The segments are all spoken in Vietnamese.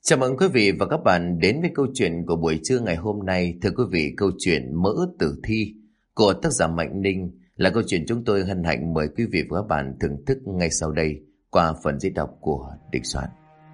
Chào mừng quý vị và các bạn đến với câu chuyện của buổi trưa ngày hôm nay. Thưa quý vị, câu chuyện Mỡ Tử Thi của tác giả Mạnh Ninh là câu chuyện chúng tôi hân hạnh mời quý vị và các bạn thưởng thức ngay sau đây qua phần diễn đọc của Đình Soạn.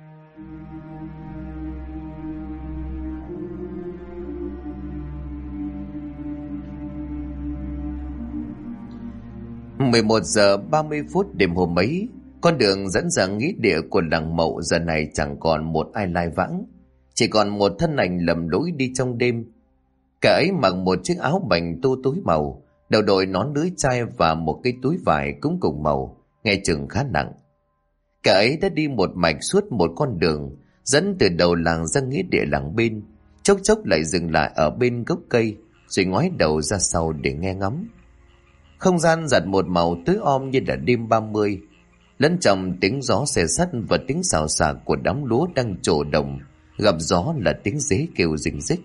(11:30) đêm hôm ấy, con đường dẫn ra nghĩa địa của làng Mậu giờ này chẳng còn một ai lai vãng, chỉ còn một thân ảnh lầm lũi đi trong đêm. Kẻ ấy mặc một chiếc áo bành tô tối màu, đầu đội nón lưới chai và một cái túi vải cũng cùng màu, nghe chừng khá nặng. Kẻ ấy đã đi một mạch suốt một con đường dẫn từ đầu làng ra nghĩa địa làng bên, chốc chốc lại dừng lại ở bên gốc cây, rồi ngoái đầu ra sau để nghe ngắm. Không gian giặt một màu tối om như là đêm 30, lẫn trong tiếng gió xẻ sắt và tiếng xào xạc của đám lúa đang trổ đồng, gặp gió là tiếng dế kêu rình rích.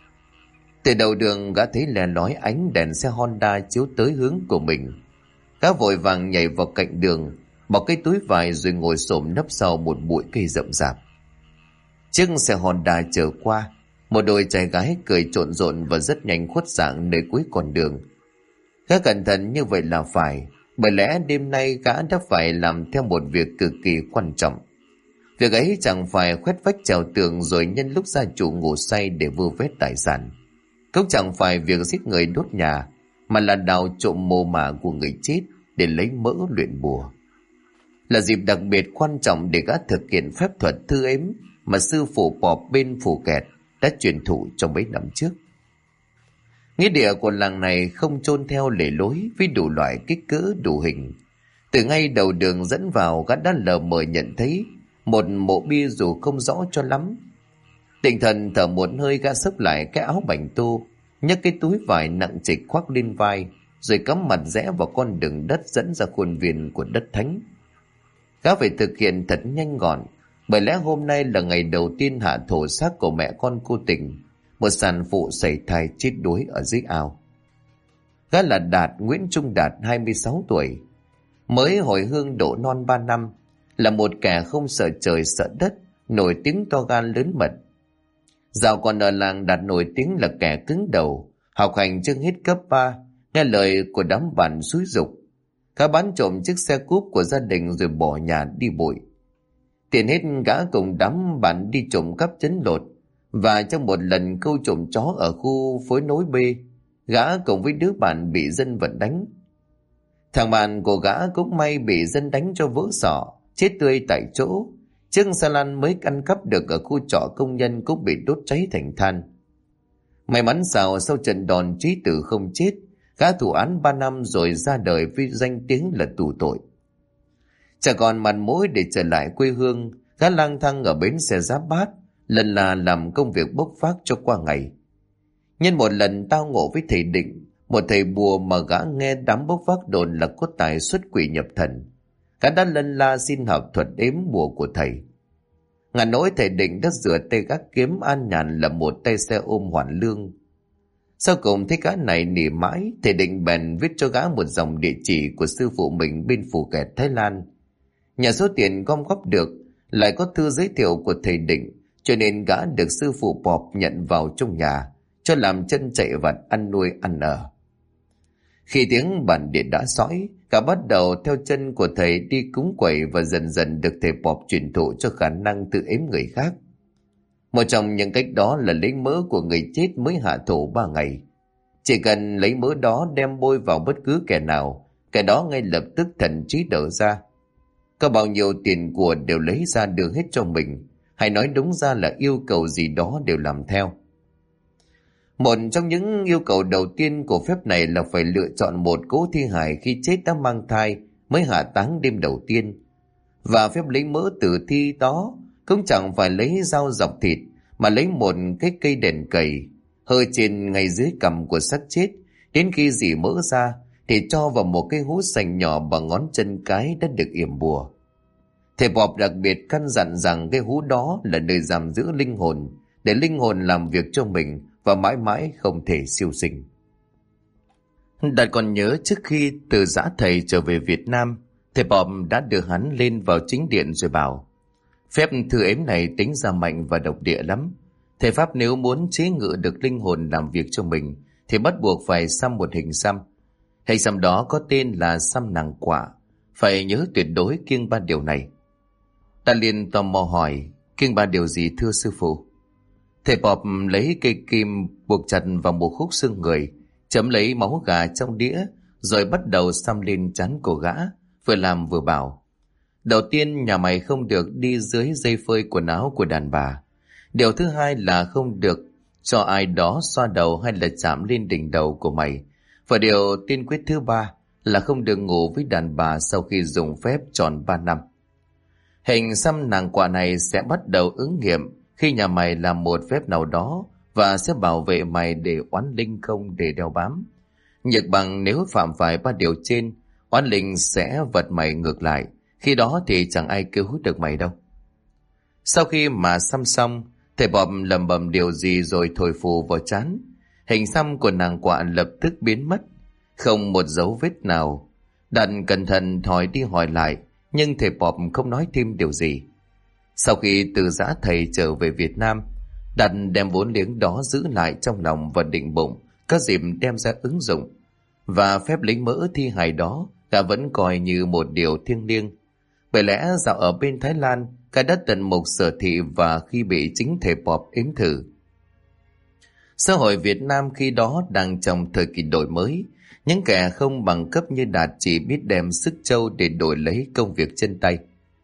Từ đầu đường gã thấy lè lói ánh đèn xe Honda chiếu tới hướng của mình. Gã vội vàng nhảy vào cạnh đường, bỏ cái túi vải rồi ngồi xổm nấp sau một bụi cây rậm rạp. Chiếc xe Honda chở qua, một đôi trai gái cười trộn rộn và rất nhanh khuất dạng nơi cuối con đường. Gã cẩn thận như vậy là phải, bởi lẽ đêm nay gã đã phải làm theo một việc cực kỳ quan trọng. Việc ấy chẳng phải khoét vách trèo tường rồi nhân lúc gia chủ ngủ say để vơ vét tài sản, cũng chẳng phải việc giết người đốt nhà, mà là đào trộm mồ mả của người chết để lấy mỡ luyện bùa. Là dịp đặc biệt quan trọng để gã thực hiện phép thuật thư ếm mà sư phụ Pọp bên Phù Kẹt đã truyền thụ trong mấy năm trước. Nghĩa địa của làng này không chôn theo lề lối với đủ loại kích cỡ đủ hình. Từ ngay đầu đường dẫn vào, gã đã lờ mờ nhận thấy một mộ bia dù không rõ cho lắm. Định thần thở một hơi, gã xốc lại cái áo bành tô, nhấc cái túi vải nặng trịch khoác lên vai, rồi cắm mặt rẽ vào con đường đất dẫn ra khuôn viên của đất thánh. Gã phải thực hiện thật nhanh gọn, bởi lẽ hôm nay là ngày đầu tiên hạ thổ xác của mẹ con cô Tình, một sản phụ sảy thai chết đuối ở dưới ao. Gã là Đạt, Nguyễn Trung Đạt, 26 tuổi, mới hồi hương độ non 3 năm, là một kẻ không sợ trời sợ đất, nổi tiếng to gan lớn mật. Dạo còn ở làng, Đạt nổi tiếng là kẻ cứng đầu, học hành chưa hết cấp 3, nghe lời của đám bạn xúi giục. Gã bán trộm chiếc xe cúp của gia đình rồi bỏ nhà đi bụi. Tiền hết, gã cùng đám bạn đi trộm cắp trấn lột, và trong một lần câu trộm chó ở khu phố Nối B, gã cùng với đứa bạn bị dân vận đánh. Thằng bạn của gã cũng may bị dân đánh cho vỡ sọ, chết tươi tại chỗ. Chiếc xe lăn mới ăn cắp được ở khu trọ công nhân cũng bị đốt cháy thành than. May mắn sao sau trận đòn trí tử không chết, gã thụ án 3 năm rồi ra đời với danh tiếng là tù tội. Chẳng còn mặt mũi để trở lại quê hương, gã lang thang ở bến xe Giáp Bát, lần là làm công việc bốc vác cho qua ngày. Nhân một lần tao ngộ với thầy Định, một thầy bùa mà gã nghe đám bốc vác đồn là có tài xuất quỷ nhập thần. Gã đã lân la xin học thuật ếm bùa của thầy. Ngàn nỗi thầy Định đã rửa tay gác kiếm an nhàn là một tay xe ôm hoàn lương. Sau cùng thấy gã này nỉ mãi, thầy Định bèn viết cho gã một dòng địa chỉ của sư phụ mình bên Phù Kẹt, Thái Lan. Nhà số tiền gom góp được, lại có thư giới thiệu của thầy Định, cho nên gã được sư phụ Pọp nhận vào trong nhà, cho làm chân chạy vặt ăn nuôi ăn ở. Khi tiếng bản địa đã sõi, gã bắt đầu theo chân của thầy đi cúng quẩy và dần dần được thầy Pọp truyền thụ cho khả năng tự ếm người khác. Một trong những cách đó là lấy mỡ của người chết mới hạ thổ 3 ngày. Chỉ cần lấy mỡ đó đem bôi vào bất cứ kẻ nào, kẻ đó ngay lập tức thần trí đỡ ra. Có bao nhiêu tiền của đều lấy ra đưa hết cho mình, hay nói đúng ra là yêu cầu gì đó đều làm theo. Một trong những yêu cầu đầu tiên của phép này là phải lựa chọn một cỗ thi hài khi chết đã mang thai mới hạ táng đêm đầu tiên. Và phép lấy mỡ tử thi đó cũng chẳng phải lấy dao dọc thịt, mà lấy một cái cây đèn cầy hơi trên ngay dưới cằm của xác chết. Đến khi rỉ mỡ ra thì cho vào một cái hũ sành nhỏ bằng ngón chân cái đã được yểm bùa. Thầy Pọp đặc biệt căn dặn rằng cái hũ đó là nơi giam giữ linh hồn, để linh hồn làm việc cho mình và mãi mãi không thể siêu sinh. Đạt còn nhớ trước khi từ giã thầy trở về Việt Nam, thầy Pọp đã đưa hắn lên vào chính điện rồi bảo: Phép thư ếm này tính ra mạnh và độc địa lắm. Thầy Pháp nếu muốn chế ngự được linh hồn làm việc cho mình thì bắt buộc phải xăm một hình xăm. Hình xăm đó có tên là xăm nàng quạ. Phải nhớ tuyệt đối kiêng 3 điều này. Ta liền tò mò hỏi, kiêng 3 điều gì thưa sư phụ? Thầy Bọp lấy cây kim buộc chặt vào một khúc xương người, chấm lấy máu gà trong đĩa, rồi bắt đầu xăm lên trán của gã, vừa làm vừa bảo. Đầu tiên, nhà mày không được đi dưới dây phơi quần áo của đàn bà. Điều thứ hai là không được cho ai đó xoa đầu hay là chạm lên đỉnh đầu của mày. Và điều tiên quyết thứ 3 là không được ngủ với đàn bà sau khi dùng phép tròn 3 năm. Hình xăm nàng quạ này sẽ bắt đầu ứng nghiệm khi nhà mày làm một phép nào đó và sẽ bảo vệ mày để oán linh không để đeo bám. Nhược bằng nếu phạm phải 3 điều trên, oán linh sẽ vật mày ngược lại. Khi đó thì chẳng ai cứu được mày đâu. Sau khi mà xăm xong, thầy Bọp lẩm bẩm điều gì rồi thổi phù vào trán. Hình xăm của nàng quạ lập tức biến mất, không một dấu vết nào. Đạt cẩn thận hỏi đi hỏi lại, nhưng thầy Bọp không nói thêm điều gì. Sau khi từ giã thầy trở về Việt Nam, Đạt đem vốn liếng đó giữ lại trong lòng và định bụng, có dịp đem ra ứng dụng. Và phép lính mỡ thi hài đó gã vẫn coi như một điều thiêng liêng. Bởi lẽ dạo ở bên Thái Lan, gã đã tận mục sở thị và khi bị chính thầy Bọp ếm thử. Xã hội Việt Nam khi đó đang trong thời kỳ đổi mới. Những kẻ không bằng cấp như Đạt chỉ biết đem sức trâu để đổi lấy công việc chân tay.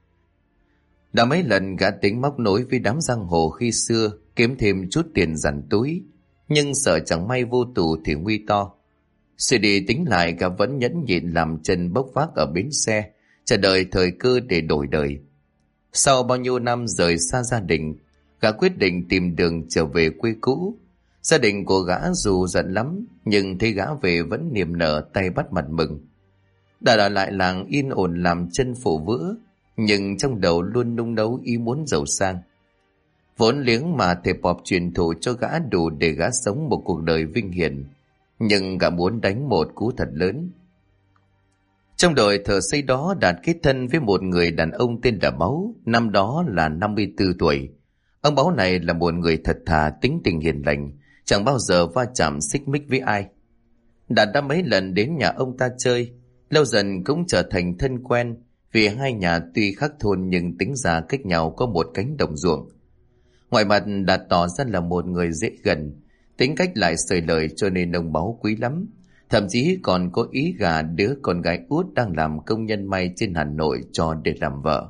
Đã mấy lần gã tính móc nối với đám giang hồ khi xưa, kiếm thêm chút tiền dằn túi, nhưng sợ chẳng may vô tù thì nguy to. Suy đi tính lại, gã vẫn nhẫn nhịn làm chân bốc vác ở bến xe, chờ đợi thời cơ để đổi đời. Sau bao nhiêu năm rời xa gia đình, gã quyết định tìm đường trở về quê cũ. Gia đình của gã dù giận lắm, nhưng thấy gã về vẫn niềm nở tay bắt mặt mừng. Đã ở lại làng yên ổn làm chân phụ vữa, nhưng trong đầu luôn nung nấu ý muốn giàu sang. Vốn liếng mà thầy Bọp truyền thụ cho gã đủ để gã sống một cuộc đời vinh hiển, nhưng gã muốn đánh một cú thật lớn. Trong đời thợ xây đó, Đạt kết thân với một người đàn ông tên là Báu, năm đó là 54 tuổi. Ông Báu này là một người thật thà, tính tình hiền lành, chẳng bao giờ va chạm xích mích với ai. Đạt đã mấy lần đến nhà ông ta chơi, lâu dần cũng trở thành thân quen, vì hai nhà tuy khác thôn nhưng tính ra cách nhau có một cánh đồng ruộng. Ngoài mặt Đạt tỏ ra là một người dễ gần, tính cách lại xởi lời cho nên ông Báu quý lắm. Thậm chí còn có ý gả đứa con gái út đang làm công nhân may trên Hà Nội cho để làm vợ.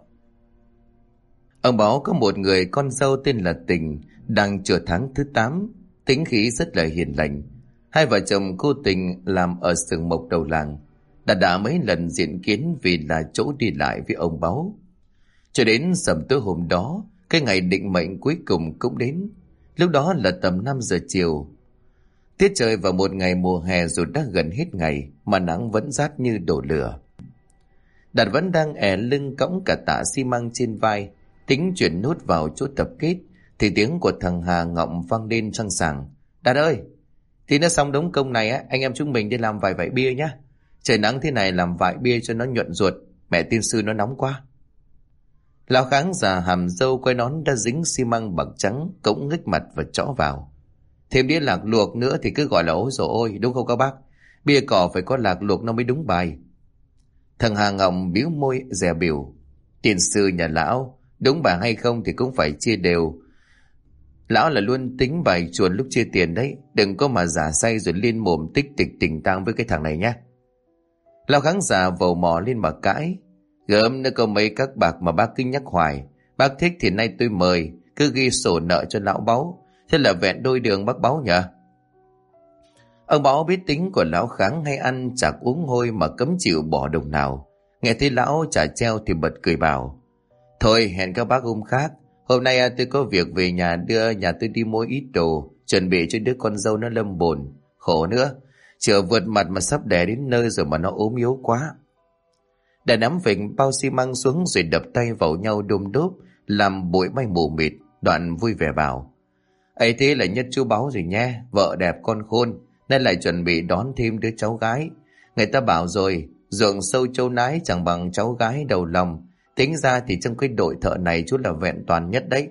Ông Báu có một người con dâu tên là Tình, đang chữa tháng thứ 8, tính khí rất là hiền lành. Hai vợ chồng cô Tình làm ở xưởng mộc đầu làng. Đã mấy lần diện kiến vì là chỗ đi lại với ông Báu. Cho đến sầm tối hôm đó, cái ngày định mệnh cuối cùng cũng đến. Lúc đó là tầm 5 giờ chiều. Tiết trời vào một ngày mùa hè rồi đã gần hết ngày mà nắng vẫn rát như đổ lửa. Đạt vẫn đang lưng cõng cả tạ xi măng trên vai, tính chuyển nút vào chỗ tập kết, thì tiếng của thằng Hà Ngọng vang lên sang sảng. Đạt ơi, thì nó xong đống công này á, anh em chúng mình đi làm vài vại bia nhá. Trời nắng thế này làm vại bia cho nó nhuận ruột, mẹ tiên sư nó nóng quá. Lão Kháng già hàm râu quay nón đã dính xi măng bằng trắng, cũng nghếch mặt và chõ vào. Thêm đĩa lạc luộc nữa thì cứ gọi là ối dồi ôi, đúng không các bác? Bia cỏ phải có lạc luộc nó mới đúng bài. Thằng Hà Ngọng bĩu môi dè biểu. Tiền sư nhà lão, đúng bài hay không thì cũng phải chia đều. Lão là luôn tính bài chuồn lúc chia tiền đấy, đừng có mà giả say rồi liên mồm tích tịch tình tang với cái thằng này nhá. Lão Kháng già vầu mò lên mà cãi. Gớm nữa có mấy các bạc mà bác cứ nhắc hoài. Bác thích thì nay tôi mời, cứ ghi sổ nợ cho lão Báu. Thế là vẹn đôi đường bác Báu nhỉ? Ông Báu biết tính của lão Kháng hay ăn chạc uống hôi mà cấm chịu bỏ đồng nào. Nghe thấy lão trả treo thì bật cười bảo. Thôi hẹn các bác hôm khác. Hôm nay tôi có việc về nhà đưa nhà tôi đi mua ít đồ, chuẩn bị cho đứa con dâu nó lâm bồn. Khổ nữa, chữa vượt mặt mà sắp đẻ đến nơi rồi mà nó ốm yếu quá. Đã nắm vịnh bao xi măng xuống rồi đập tay vào nhau đôm đốp, làm bụi bay mù mịt. Đoạn vui vẻ bảo. Ấy thế là nhất chú Báu rồi nha, vợ đẹp con khôn, nên lại chuẩn bị đón thêm đứa cháu gái. Người ta bảo rồi, ruộng sâu châu nái chẳng bằng cháu gái đầu lòng, Tính ra thì trong cái đội thợ này chú là vẹn toàn nhất đấy.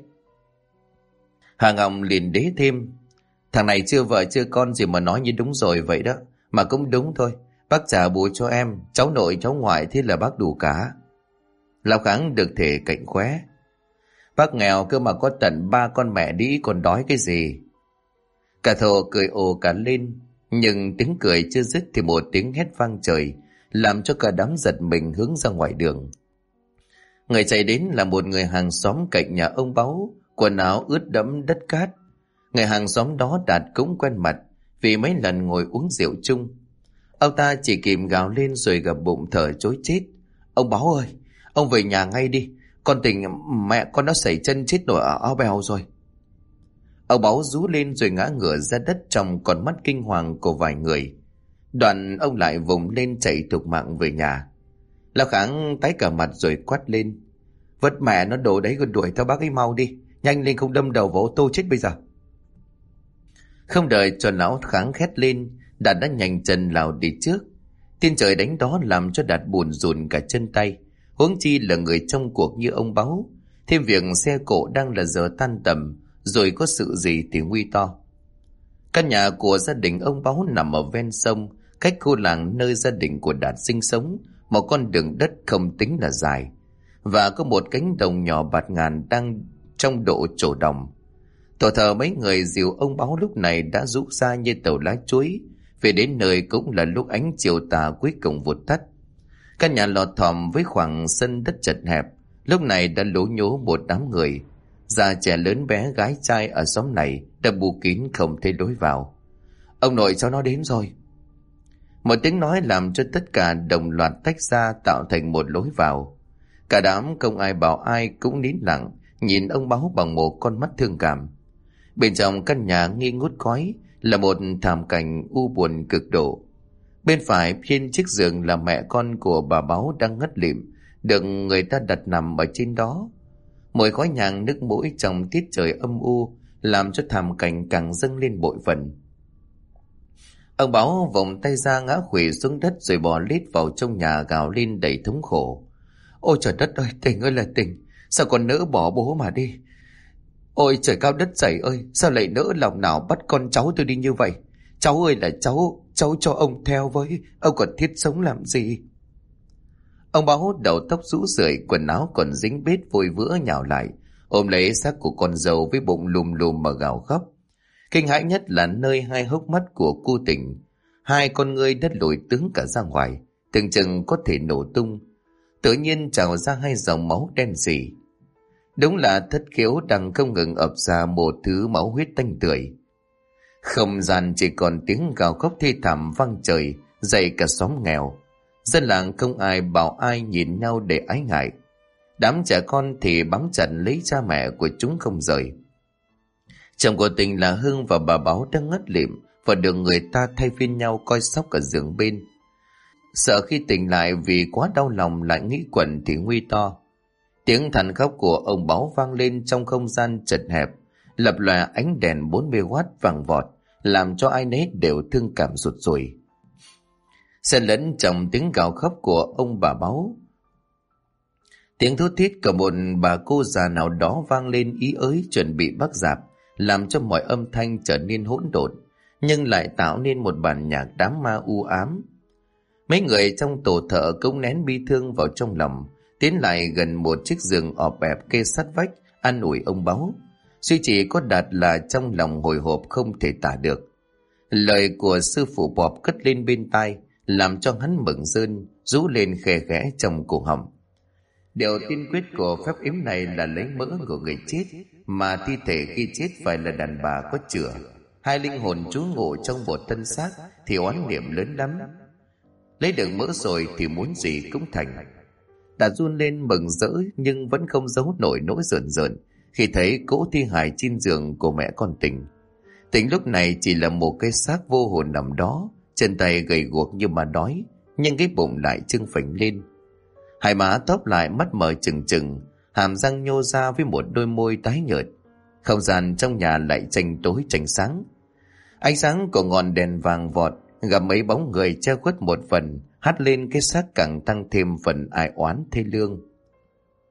Hà Ngọc liền đế thêm: Thằng này chưa vợ chưa con gì mà nói như đúng rồi vậy đó. Mà cũng đúng thôi, bác trả bù cho em, cháu nội cháu ngoại thế là bác đủ cả. Lão Kháng được thể cạnh khóe: Bác nghèo cơ mà có tận 3 con mẹ đĩ còn đói cái gì. Cả thổ cười ồ cả lên, nhưng tiếng cười chưa dứt thì một tiếng hét vang trời, làm cho cả đám giật mình hướng ra ngoài đường. Người chạy đến là một người hàng xóm cạnh nhà ông Báu, quần áo ướt đẫm đất cát. Người hàng xóm đó Đạt cũng quen mặt vì mấy lần ngồi uống rượu chung. Ông ta chỉ kìm gào lên rồi gập bụng thở chối chết: Ông Báu ơi, ông về nhà ngay đi, con tình mẹ con nó sẩy chân chết nổi ở ao bèo rồi. Ông Báu rú lên rồi ngã ngửa ra đất trong con mắt kinh hoàng của vài người. Đoạn ông lại vùng lên chạy thục mạng về nhà. Lão Kháng tái cả mặt rồi quát lên: Vất mẹ nó đồ đấy, còn đuổi theo bác ấy mau đi, nhanh lên không đâm đầu vào ô tô chết bây giờ. Không đợi cho lão Kháng khét lên, Đạt đã nhanh chân lao đi trước. Tiên trời đánh đó làm cho Đạt buồn rùn cả chân tay, huống chi là người trong cuộc như ông Báu. Thêm việc xe cộ đang là giờ tan tầm, rồi có sự gì thì nguy to. Căn nhà của gia đình ông Báu nằm ở ven sông, cách khu làng nơi gia đình của Đạt sinh sống một con đường đất không tính là dài, và có một cánh đồng nhỏ bạt ngàn đang trong độ trổ đồng. Tổ thờ mấy người dìu ông Báu lúc này đã rũ ra như tàu lá chuối. Về đến nơi cũng là lúc ánh chiều tà cuối cùng vụt tắt. Căn nhà lọt thỏm với khoảng sân đất chật hẹp lúc này đã lố nhố một đám người, già trẻ lớn bé gái trai ở xóm này đã bù kín không thấy lối vào. Ông nội cháu nó đến rồi. Một tiếng nói làm cho tất cả đồng loạt tách ra tạo thành một lối vào. Cả đám không ai bảo ai cũng nín lặng nhìn ông Báu bằng một con mắt thương cảm. Bên trong căn nhà nghi ngút khói là một thảm cảnh u buồn cực độ. Bên phải trên chiếc giường là mẹ con của bà Báu đang ngất lịm, được người ta đặt nằm ở trên đó. Mùi khói nhang nước mũi trong tiết trời âm u làm cho thảm cảnh càng dâng lên bội phần. Ông Báu vòng tay ra ngã khuỵu xuống đất rồi bò lết vào trong nhà gào lên đầy thống khổ: Ôi trời đất ơi, Tình ơi là Tình, sao con nỡ bỏ bố mà đi? Ôi trời cao đất dày ơi, sao lại nỡ lòng nào bắt con cháu tôi đi như vậy? Cháu ơi là cháu cho ông theo với, ông còn thiết sống làm gì? Ông Báu đầu tóc rũ rượi, quần áo còn dính bết vôi vữa nhào lại, ôm lấy xác của con dâu với bụng lùm lùm mà gào khóc. Kinh hãi nhất là nơi hai hốc mắt của cô Tình, hai con ngươi đất lồi tướng cả ra ngoài, tưởng chừng có thể nổ tung. Tự nhiên trào ra hai dòng máu đen sì. Đúng là thất khiếu đang không ngừng ập ra một thứ máu huyết tanh tưởi. Không gian chỉ còn tiếng gào khóc thê thảm vang trời, dậy cả xóm nghèo. Dân làng không ai bảo ai, nhìn nhau để ái ngại. Đám trẻ con thì bám chặt lấy cha mẹ của chúng không rời. Chồng của Tình là Hưng và bà Báo đang ngất lịm và được người ta thay phiên nhau coi sóc ở giường bên. Sợ khi tỉnh lại vì quá đau lòng lại nghĩ quẩn thì nguy to. Tiếng than khóc của ông Báo vang lên trong không gian chật hẹp, lập lòe ánh đèn 40W vàng vọt, làm cho ai nấy đều thương cảm rụt rùi. Xen lẫn trong tiếng gào khóc của ông bà Báo, tiếng thút thít của một bà cô già nào đó vang lên ý ới chuẩn bị bắt dạp, làm cho mọi âm thanh trở nên hỗn độn, nhưng lại tạo nên một bản nhạc đám ma u ám. Mấy người trong tổ thợ cũng nén bi thương vào trong lòng, tiến lại gần một chiếc giường ọp ẹp kê sát vách, an ủi ông Báo. Duy chỉ có Đạt là trong lòng hồi hộp không thể tả được. Lời của sư phụ Bọp cất lên bên tai, làm cho hắn mừng rơn, rú lên khe khẽ trong cổ họng. Điều tiên quyết của phép yếm này là lấy mỡ của người chết, mà thi thể khi chết phải là đàn bà có chửa. Hai linh hồn trú ngụ trong một thân xác thì oán niệm lớn lắm. Lấy được mỡ rồi thì muốn gì cũng thành. Đạt run lên mừng rỡ nhưng vẫn không giấu nổi nỗi rợn rợn khi thấy cỗ thi hài trên giường của mẹ con Tình. Tình lúc này chỉ là một cái xác vô hồn nằm đó, chân tay gầy guộc như mà đói, nhưng cái bụng lại trưng phình lên. Hai má tóp lại, mắt mở trừng trừng, hàm răng nhô ra với một đôi môi tái nhợt. Không gian trong nhà lại tranh tối tranh sáng. Ánh sáng của ngọn đèn vàng vọt gặp mấy bóng người che khuất một phần, hắt lên cái xác càng tăng thêm phần ai oán thê lương.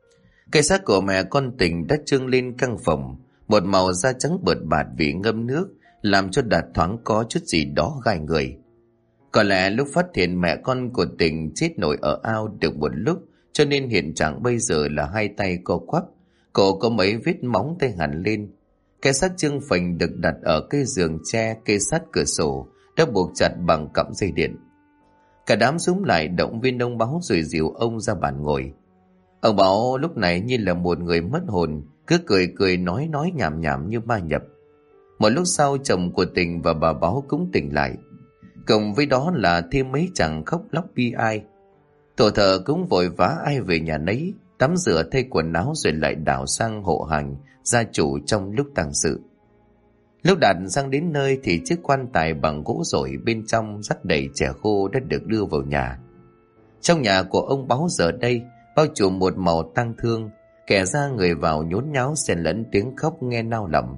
Cái xác của mẹ con Tình đã trưng lên căng phồng, một màu da trắng bợt bạt vì ngâm nước, làm cho Đạt thoáng có chút gì đó gai người. Có lẽ lúc phát hiện mẹ con của Tình chết nổi ở ao được một lúc, cho nên hiện trạng bây giờ là hai tay co quắp, cổ có mấy vết móng tay hẳn lên. Cái xác trương phình được đặt ở cái giường tre kê sát cửa sổ, đã buộc chặt bằng cọng dây điện. Cả đám xúm lại động viên ông Báo rồi dìu ông ra bàn ngồi. Ông Báo lúc này như là một người mất hồn, cứ cười cười nói nhảm nhảm như ma nhập. Một lúc sau chồng của Tình và bà Báo cũng tỉnh lại, cùng với đó là thêm mấy chàng khóc lóc bi ai. Tổ thờ cũng vội vã ai về nhà nấy, tắm rửa thay quần áo rồi lại đảo sang hộ hành gia chủ trong lúc tang sự. Lúc Đạt sang đến nơi thì chiếc quan tài bằng gỗ rổi bên trong rắc đầy chè khô đã được đưa vào nhà. Trong nhà của ông Báo giờ đây bao trùm một màu tang thương, kẻ ra người vào nhốn nháo xen lẫn tiếng khóc nghe nao lòng.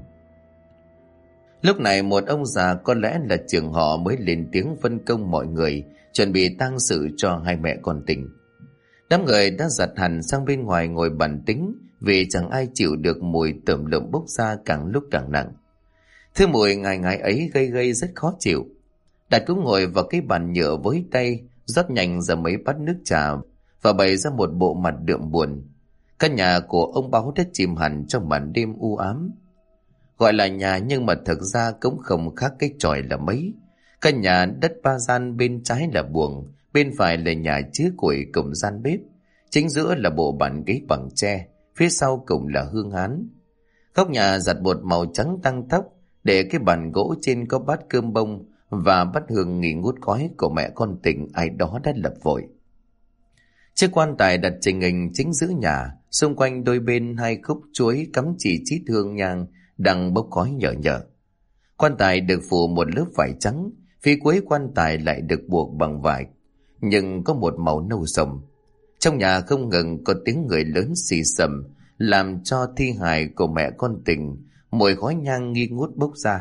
Lúc này một ông già có lẽ là trưởng họ mới lên tiếng phân công mọi người chuẩn bị tang sự cho hai mẹ con Tình. Đám người đã giặt hẳn sang bên ngoài ngồi bàn tính, vì chẳng ai chịu được mùi tởm lợm bốc ra càng lúc càng nặng. Thứ mùi ngài ngái ấy gây rất khó chịu. Đạt cũng ngồi vào cái bàn nhựa với tay, rót nhanh ra mấy bát nước trà và bày ra một bộ mặt đượm buồn. Căn nhà của ông Báo đã chìm hẳn trong màn đêm u ám. Gọi là nhà nhưng mà thực ra cũng không khác cái chòi là mấy. Căn nhà đất ba gian, bên trái là buồng, bên phải là nhà chứa củi cùng gian bếp, chính giữa là bộ bàn ghế bằng tre, phía sau cùng là hương án. Góc nhà giặt bột màu trắng tăng tóc, để cái bàn gỗ trên có bát cơm bông và bát hương nghi ngút khói của mẹ con Tình ai đó đã lập vội. Chiếc quan tài đặt trình hình chính giữa nhà, xung quanh đôi bên hai khúc chuối cắm chỉ chít hương nhang đang bốc khói nhờ nhờ. Quan tài được phủ một lớp vải trắng, phía cuối quan tài lại được buộc bằng vải, nhưng có một màu nâu sầm. Trong nhà không ngừng có tiếng người lớn xì xầm, làm cho thi hài của mẹ con Tình mùi khói nhang nghi ngút bốc ra.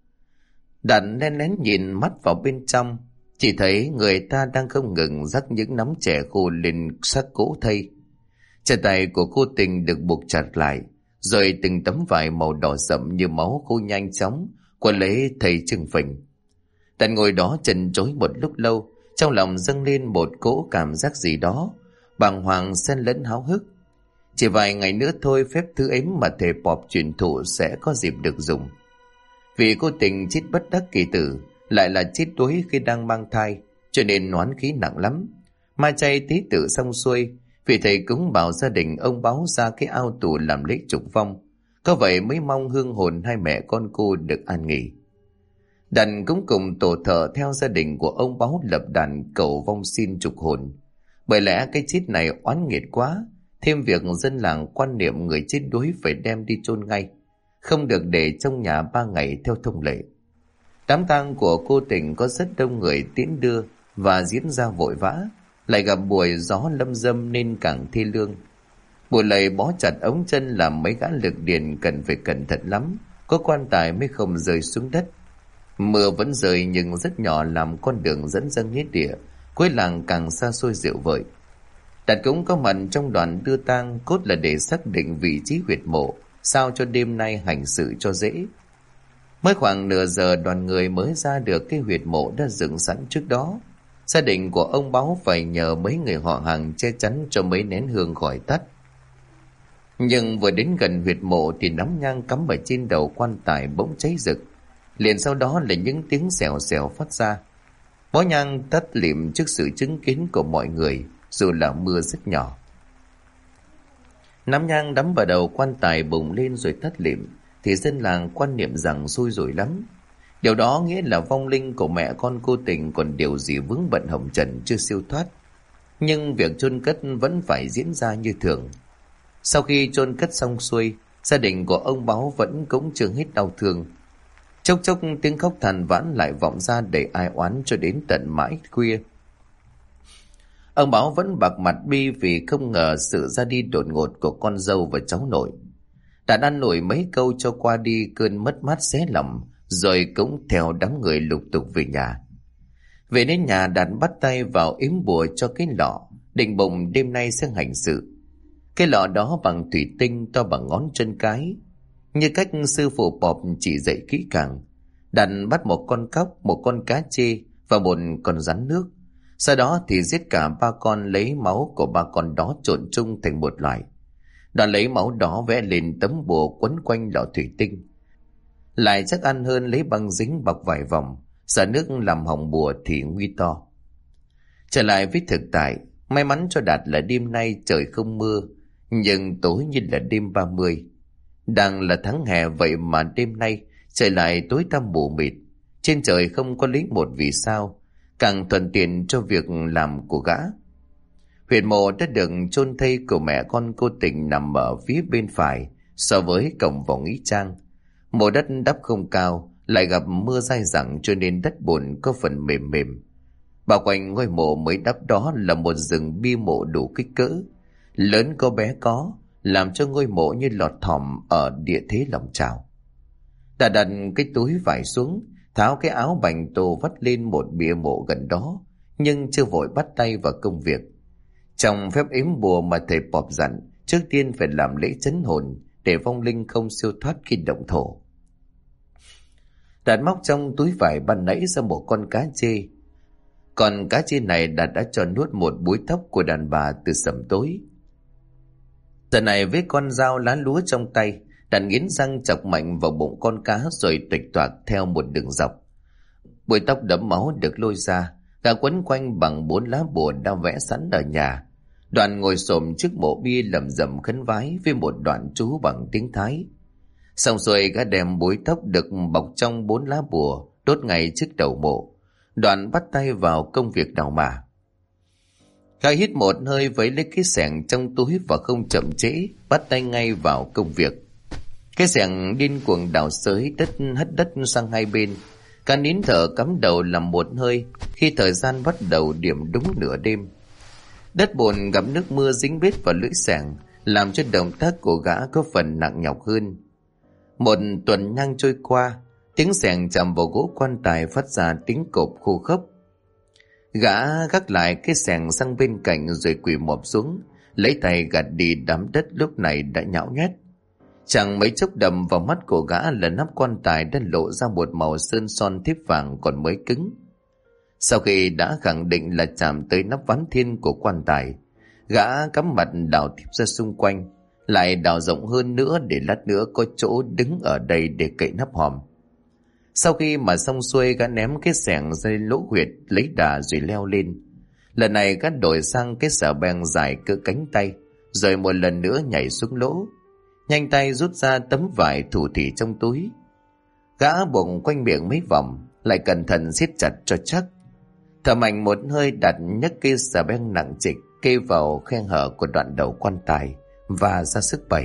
Đạt lén lén nhìn mắt vào bên trong, chỉ thấy người ta đang không ngừng rắc những nắm chè khô lên xác cỗ thây. Chân tay của cô Tình được buộc chặt lại, rồi từng tấm vải màu đỏ sậm như máu khô nhanh chóng quấn lấy thầy trừng phình. Đạt ngồi đó chần chối một lúc lâu, trong lòng dâng lên một cỗ cảm giác gì đó bàng hoàng xen lẫn háo hức. Chỉ vài ngày nữa thôi phép thứ ấy mà thầy Pọp truyền thụ sẽ có dịp được dùng. Vì cô Tình chết bất đắc kỳ tử, lại là chết đuối khi đang mang thai, cho nên oán khí nặng lắm. Mai chay tí tự xong xuôi, vì thầy cũng bảo gia đình ông Báo ra cái ao tù làm lễ trục vong. Có vậy mới mong hương hồn hai mẹ con cô được an nghỉ. Đàn cũng cùng tổ thờ theo gia đình của ông Báo lập đàn cầu vong xin trục hồn. Bởi lẽ cái chết này oán nghiệt quá, thêm việc dân làng quan niệm người chết đuối phải đem đi chôn ngay, không được để trong nhà 3 ngày theo thông lệ. Đám tang của cô Tình có rất đông người tiễn đưa và diễn ra vội vã, lại gặp buổi gió lâm dâm nên càng thi lương. Buổi lầy bó chặt ống chân làm mấy gã lực điền cần phải cẩn thận lắm, có quan tài mới không rơi xuống đất. Mưa vẫn rơi nhưng rất nhỏ, làm con đường dẫn ra nghĩa địa cuối làng càng xa xôi dịu vợi. Đạt cũng có mặt trong đoàn đưa tang, cốt là để xác định vị trí huyệt mộ, sao cho đêm nay hành sự cho dễ. Mới khoảng nửa giờ đoàn người mới ra được cái huyệt mộ đã dựng sẵn trước đó. Gia đình của ông Báo phải nhờ mấy người họ hàng che chắn cho mấy nén hương khỏi tắt. Nhưng vừa đến gần huyệt mộ thì nắm nhang cắm ở trên đầu quan tài bỗng cháy rực. Liền sau đó là những tiếng xèo xèo phát ra. Bó nhang tắt lịm trước sự chứng kiến của mọi người, dù là mưa rất nhỏ. Nắm nhang đắm vào đầu quan tài bùng lên rồi tắt lịm, thì dân làng quan niệm rằng xui rủi lắm. Điều đó nghĩa là vong linh của mẹ con cô Tình còn điều gì vướng bận hồng trần chưa siêu thoát. Nhưng việc chôn cất vẫn phải diễn ra như thường. Sau khi chôn cất xong xuôi, gia đình của ông Báo vẫn cũng chưa hết đau thương. Chốc chốc tiếng khóc than vãn lại vọng ra để ai oán cho đến tận mãi khuya. Ông Báo vẫn bạc mặt bi vì không ngờ sự ra đi đột ngột của con dâu và cháu nội. Đã ăn nổi mấy câu cho qua đi cơn mất mát xé lòng, rồi cũng theo đám người lục tục về nhà. Về đến nhà, Đạt bắt tay vào yếm bùa cho cái lọ, định bụng đêm nay sẽ hành sự. Cái lọ đó bằng thủy tinh to bằng ngón chân cái, như cách sư phụ Pọp chỉ dạy kỹ càng. Đặt bắt một con cóc, một con cá chê và một con rắn nước. Sau đó thì giết cả 3 con, lấy máu của 3 con đó trộn chung thành một loại. Đoàn lấy máu đó vẽ lên tấm bùa quấn quanh lọ thủy tinh. Lại chắc ăn hơn lấy băng dính bọc vài vòng, xả nước làm hỏng bùa thì nguy to. Trở lại với thực tại, may mắn cho Đạt là đêm nay trời không mưa, nhưng tối như là đêm 30. Đang là tháng hè vậy mà đêm nay trời lại tối tăm mù mịt, trên trời không có lấy một vì sao, càng thuận tiện cho việc làm của gã. Huyệt mộ đã được chôn thây của mẹ con cô Tình nằm ở phía bên phải so với cổng vào nghĩa trang. Mộ đất đắp không cao, lại gặp mưa dai dẳng cho nên đất bùn có phần mềm mềm. Bao quanh ngôi mộ mới đắp đó là một rừng bia mộ đủ kích cỡ, lớn có bé có, làm cho ngôi mộ như lọt thỏm ở địa thế lòng chảo. Đã đặt cái túi vải xuống, tháo cái áo bành tô vắt lên một bia mộ gần đó, nhưng chưa vội bắt tay vào công việc. Trong phép yếm bùa mà thầy Pọp dặn, trước tiên phải làm lễ trấn hồn để vong linh không siêu thoát khi động thổ. Đạt móc trong túi vải ban nãy ra một con cá chê. Còn cá chê này Đạt đã cho nuốt một búi tóc của đàn bà từ sẩm tối. Giờ này với con dao lá lúa trong tay, Đạt nghiến răng chọc mạnh vào bụng con cá rồi tuịch toạc theo một đường dọc. Búi tóc đẫm máu được lôi ra, gã quấn quanh bằng 4 lá bùa đã vẽ sẵn ở nhà. Đoàn ngồi xổm trước mộ bia lẩm rẩm khấn vái với một đoạn chú bằng tiếng Thái. Xong rồi gã đem búi tóc được bọc trong 4 lá bùa đốt ngay trước đầu mộ. Đoàn bắt tay vào công việc đào mả. Gã hít một hơi với lấy cái xẻng trong túi và không chậm trễ, bắt tay ngay vào công việc. Cái xẻng điên cuồng đào xới đất, hất đất sang hai bên. Cả nín thở cắm đầu làm một hơi khi thời gian bắt đầu điểm đúng nửa đêm. Đất bùn gặp nước mưa dính bết vào lưỡi xẻng, làm cho động tác của gã có phần nặng nhọc hơn. Một tuần nhang trôi qua, tiếng xẻng chạm vào gỗ quan tài phát ra tiếng cộp khô khốc. Gã gác lại cái xẻng sang bên cạnh rồi quỳ mọp xuống, lấy tay gạt đi đám đất lúc này đã nhão nhét. Chẳng mấy chốc đầm vào mắt của gã là nắp quan tài đã lộ ra một màu sơn son thiếp vàng còn mới cứng. Sau khi đã khẳng định là chạm tới nắp ván thiên của quan tài, gã cắm mặt đào tiếp ra xung quanh, lại đào rộng hơn nữa để lát nữa có chỗ đứng ở đây để cậy nắp hòm. Sau khi mà xong xuôi, gã ném cái xẻng ra lỗ huyệt lấy đà rồi leo lên. Lần này gã đổi sang cái xà beng dài cỡ cánh tay, rồi một lần nữa nhảy xuống lỗ. Nhanh tay rút ra tấm vải thủ thỉ trong túi. Gã buộc quanh miệng mấy vòng, lại cẩn thận siết chặt cho chắc. Thở mạnh một hơi, đặt nhấc cây xà beng nặng trịch kê vào khe hở của đoạn đầu quan tài và ra sức bẩy.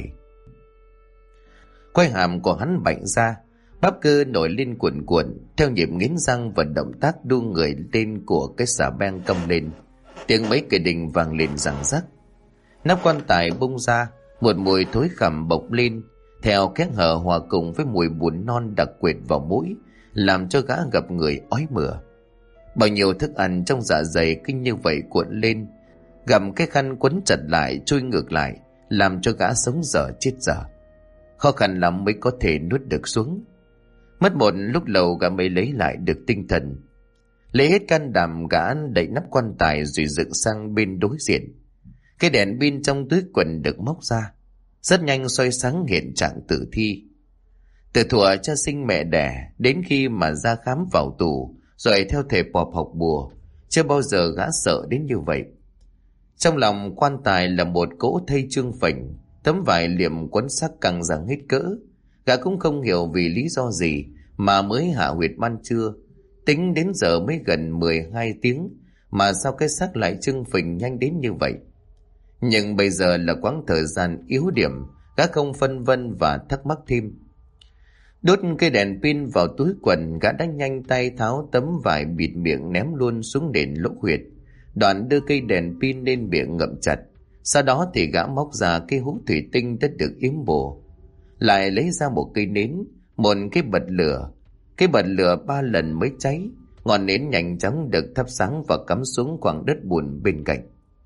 Quai hàm của hắn bạnh ra, bắp cơ nổi lên cuồn cuộn theo nhịp nghiến răng và động tác đu người lên của cái xà beng cong lên. Tiếng mấy cây đình vang lên răng rắc. Nắp quan tài bung ra, một mùi thối khằm bộc lên theo kẽ hở hòa cùng với mùi bùn non đặc quệt vào mũi, làm cho gã gặp người ói mửa. Bao nhiêu thức ăn trong dạ dày kinh như vậy cuộn lên, gặm cái khăn quấn chặt lại trôi ngược lại, làm cho gã sống dở chết dở. Khó khăn lắm mới có thể nuốt được xuống. Mất một lúc lâu gã mới lấy lại được tinh thần. Lấy hết can đảm, gã đẩy nắp quan tài rồi dựng sang bên đối diện. Cái đèn pin trong túi quần được móc ra, rất nhanh soi sáng hiện trạng tử thi. Từ thuở cha sinh mẹ đẻ đến khi mà ra khám vào tù, rồi theo thầy Pọp học bùa, chưa bao giờ gã sợ đến như vậy. Trong lòng quan tài là một cỗ thây trương phình, tấm vải liệm quấn xác căng ra hết cỡ. Gã cũng không hiểu vì lý do gì mà mới hạ huyệt ban trưa, tính đến giờ mới gần 12 tiếng, mà sao cái xác lại trương phình nhanh đến như vậy. Nhưng bây giờ là quãng thời gian yếu điểm, gã không phân vân và thắc mắc thêm. Đốt cây đèn pin vào túi quần, gã đã nhanh tay tháo tấm vải bịt miệng ném luôn xuống nền lỗ huyệt. Đoạn đưa cây đèn pin lên miệng ngậm chặt. Sau đó thì gã móc ra cái hũ thủy tinh đã được yếm bùa, lại lấy ra một cây nến, một cái bật lửa. Cái bật lửa 3 lần mới cháy, ngọn nến nhanh chóng được thắp sáng và cắm xuống khoảng đất bùn bên cạnh.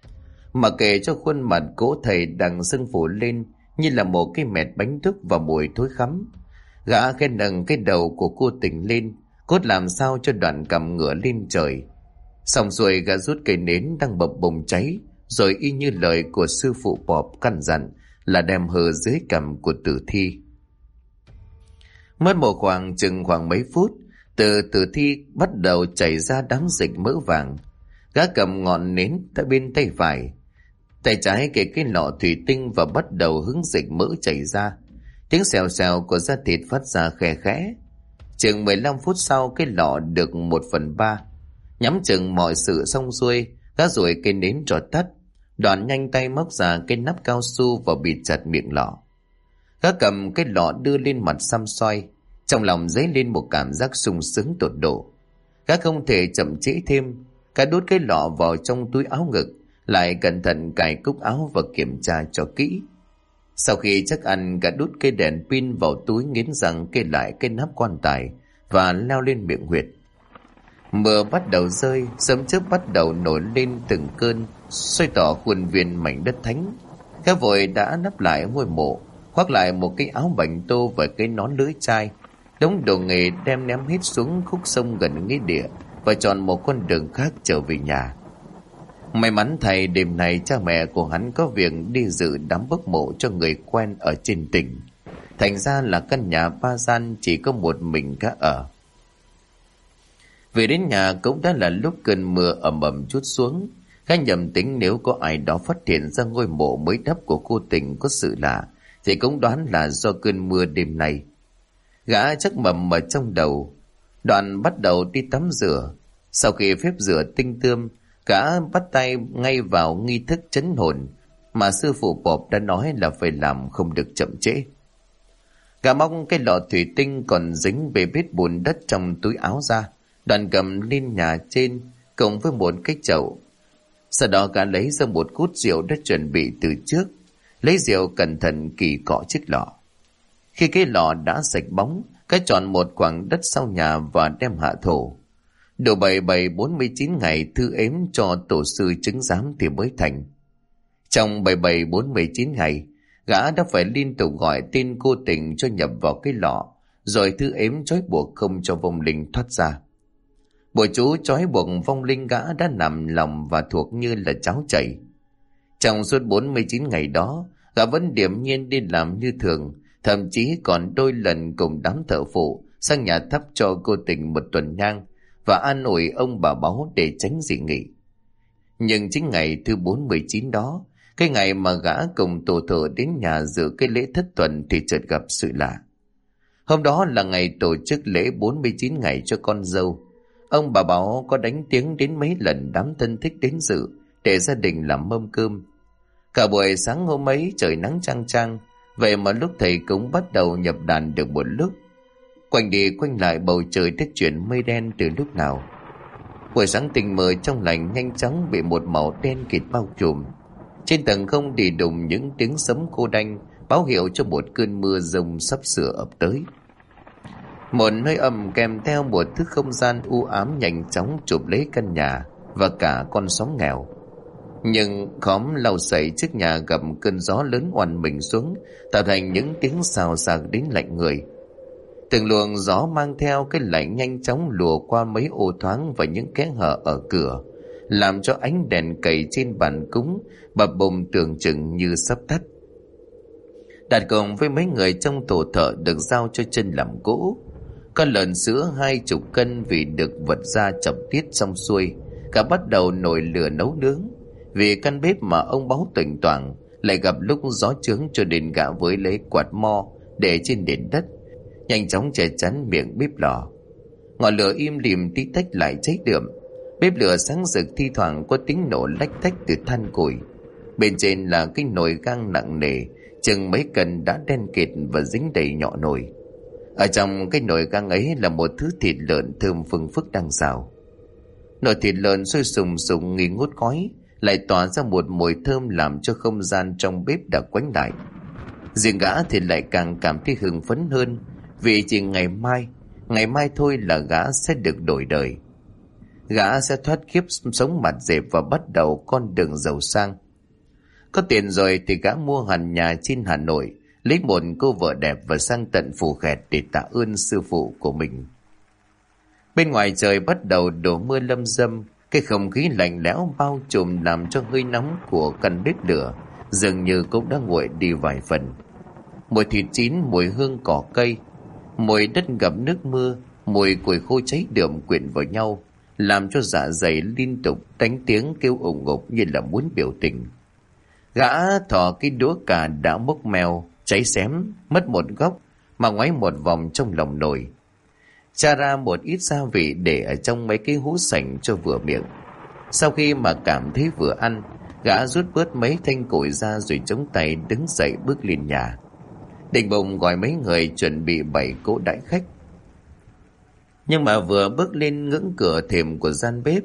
Mà kể cho khuôn mặt cố thầy đang sưng phù lên như là một cái mẹt bánh đúc và mùi thối khắm. Gã khẽ nâng cái đầu của cô Tình lên, cốt làm sao cho đoạn cầm ngửa lên trời. Xong rồi gã rút cây nến đang bập bùng cháy, rồi y như lời của sư phụ Bọp căn dặn là đem hờ dưới cằm của tử thi. Mất một khoảng mấy phút, từ tử thi bắt đầu chảy ra đám dịch mỡ vàng. Gã cầm ngọn nến tại bên tay phải, tay trái kề cái lọ thủy tinh và bắt đầu hứng dịch mỡ chảy ra. Tiếng xèo xèo của da thịt phát ra khe khẽ. Chừng 15 phút sau, cái lọ được 1/3. Nhắm chừng mọi sự xong xuôi, gã rủi cây nến cho tắt, đoạn nhanh tay móc ra cái nắp cao su và bịt chặt miệng lọ. Gã cầm cái lọ đưa lên mặt xăm xoay, trong lòng dấy lên một cảm giác sung sướng tột độ. Gã không thể chậm trễ thêm, gã đút cái lọ vào trong túi áo ngực, lại cẩn thận cài cúc áo và kiểm tra cho kỹ. Sau khi chắc ăn, gã đút cây đèn pin vào túi, nghiến răng kê lại cái nắp quan tài và leo lên miệng huyệt. Mưa bắt đầu rơi, sấm chớp bắt đầu nổi lên từng cơn, xoay tỏ khuôn viên mảnh đất thánh. Gã vội đã nắp lại ngôi mộ, khoác lại một cái áo bành tô và cái nón lưỡi chai, đống đồ nghề đem ném hết xuống khúc sông gần nghĩa địa và chọn một con đường khác trở về nhà. May mắn thay, đêm nay cha mẹ của hắn có việc đi dự đám bốc mộ cho người quen ở trên tỉnh. Thành ra là căn nhà 3 gian chỉ có một mình gã ở. Về đến nhà cũng đã là lúc cơn mưa ầm ầm trút xuống. Gã nhầm tính nếu có ai đó phát hiện ra ngôi mộ mới đắp của cô Tình có sự lạ, thì cũng đoán là do cơn mưa đêm nay. Gã chắc mầm ở trong đầu, đoạn bắt đầu đi tắm rửa. Sau khi phép rửa tinh tươm, gã bắt tay ngay vào nghi thức trấn hồn mà sư phụ Bọp đã nói là phải làm không được chậm trễ. Gã móc cái lọ thủy tinh còn dính bê bết bùn đất trong túi áo ra, đoạn cầm lên nhà trên cùng với một cái chậu. Sau đó gã lấy ra một cút rượu đã chuẩn bị từ trước, lấy rượu cẩn thận kỳ cọ chiếc lọ. Khi cái lọ đã sạch bóng, gã chọn một khoảng đất sau nhà và đem hạ thổ. Độ 77-49 ngày thư ếm cho tổ sư chứng giám thì mới thành. Trong 77-49 ngày, gã đã phải liên tục gọi tên cô Tình cho nhập vào cái lọ, rồi thư ếm trói buộc không cho vong linh thoát ra. Bùa chú trói buộc vong linh gã đã nằm lòng và thuộc như là cháo chảy. Trong suốt 49 ngày đó, gã vẫn điềm nhiên đi làm như thường, thậm chí còn đôi lần cùng đám thợ phụ sang nhà thắp cho cô Tình một tuần nhang và an ủi ông bà Báu để tránh dị nghị. Nhưng chính ngày thứ 49 đó, cái ngày mà gã cùng tổ thợ đến nhà dự cái lễ thất tuần, thì chợt gặp sự lạ. Hôm đó là ngày tổ chức lễ 49 ngày cho con dâu. Ông bà Báu có đánh tiếng đến mấy lần đám thân thích đến dự để gia đình làm mâm cơm. Cả buổi sáng hôm ấy trời nắng chang chang, vậy mà lúc thầy cũng bắt đầu nhập đàn được một lúc. Quanh đi quanh lại bầu trời đã chuyển mây đen từ lúc nào. Buổi sáng tình mờ trong lành nhanh chóng bị một màu đen kịt bao trùm. Trên tầng không thì đùng những tiếng sấm cô đanh, báo hiệu cho một cơn mưa giông sắp sửa ập tới. Một nơi ầm kèm theo một thứ không gian u ám nhanh chóng chụp lấy căn nhà và cả con xóm nghèo. Nhưng khóm lau sậy trước nhà gặp cơn gió lớn oằn mình xuống, tạo thành những tiếng xào xạc đến lạnh người. Từng luồng gió mang theo cái lạnh nhanh chóng lùa qua mấy ô thoáng và những kẽ hở ở cửa, làm cho ánh đèn cầy trên bàn cúng bập bùng tưởng chừng như sắp tắt. Đạt cùng với mấy người trong tổ thợ được giao cho chân làm gỗ. Con lợn sữa 20 cân vì được vật ra chập tiết xong xuôi, cả bắt đầu nổi lửa nấu nướng. Vì căn bếp mà ông Báu tỉnh toảng lại gặp lúc gió trướng, cho đến gã với lấy quạt mo để trên nền đất, nhanh chóng che chắn miệng bếp lò. Ngọn lửa im lìm tí tách lại cháy đượm. Bếp lửa sáng rực, thi thoảng có tiếng nổ lách tách từ than củi. Bên trên là cái nồi gang nặng nề, chừng mấy cân đã đen kịt và dính đầy nhọ nồi. Ở trong cái nồi gang ấy là một thứ thịt lợn thơm phừng phức đang xào. Nồi thịt lợn sôi sùng sùng nghi ngút khói, lại tỏa ra một mùi thơm làm cho không gian trong bếp đã quánh lại. Riêng gã thì lại càng cảm thấy hưng phấn hơn, vì chỉ ngày mai thôi là gã sẽ được đổi đời. Gã sẽ thoát kiếp sống mặt dẹp và bắt đầu con đường giàu sang. Có tiền rồi thì gã mua hẳn nhà trên Hà Nội, lấy một cô vợ đẹp và sang tận Phù Khẹt để tạ ơn sư phụ của mình. Bên ngoài trời bắt đầu đổ mưa lâm râm, cái không khí lạnh lẽo bao trùm làm cho hơi nóng của căn bếp lửa dường như cũng đã nguội đi vài phần. Mùi thịt chín, mùi hương cỏ cây, mùi đất ngập nước mưa, mùi củi khô cháy đượm quyện vào nhau, làm cho dạ dày liên tục đánh tiếng kêu ủng ngục như là muốn biểu tình. Gã thò cái đũa cà đã mốc mèo, cháy xém, mất một góc mà ngoáy một vòng trong lòng nồi. Tra ra một ít gia vị để ở trong mấy cái hũ sành cho vừa miệng. Sau khi mà cảm thấy vừa ăn, gã rút bớt mấy thanh củi ra rồi chống tay đứng dậy bước lên nhà. Định bụng gọi mấy người chuẩn bị bày cỗ đãi khách. Nhưng mà vừa bước lên ngưỡng cửa thềm của gian bếp,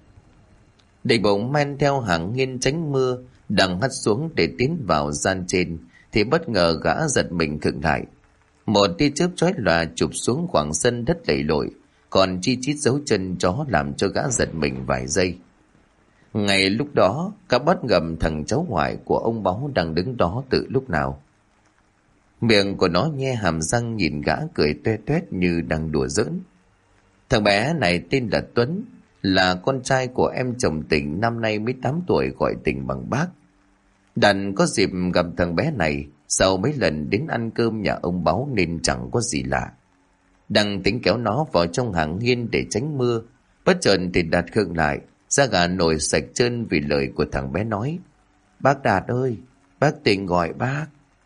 Định bụng men theo hàng hiên tránh mưa đang hắt xuống để tiến vào gian trên, thì bất ngờ gã giật mình khựng lại. Một tia chớp chói lòa chụp xuống khoảng sân đất lầy lội, còn chi chít dấu chân chó làm cho gã giật mình vài giây. Ngay lúc đó, gã bắt ngầm thằng cháu ngoại của ông Báu đang đứng đó từ lúc nào. Miệng của nó nhe hàm răng nhìn gã cười toe toét như đang đùa giỡn. Thằng bé này tên là Tuấn, là con trai của em chồng Tình, năm nay mới 8 tuổi, gọi Tình bằng bác. Đành có dịp gặp thằng bé này sau mấy lần đến ăn cơm nhà ông Báu nên chẳng có gì lạ. Đang tính kéo nó vào trong hàng hiên để tránh mưa, bất chợt thì Đạt khựng lại, da gà nổi sạch trơn vì lời của thằng bé nói. Bác Đạt ơi, bác Tình gọi bác.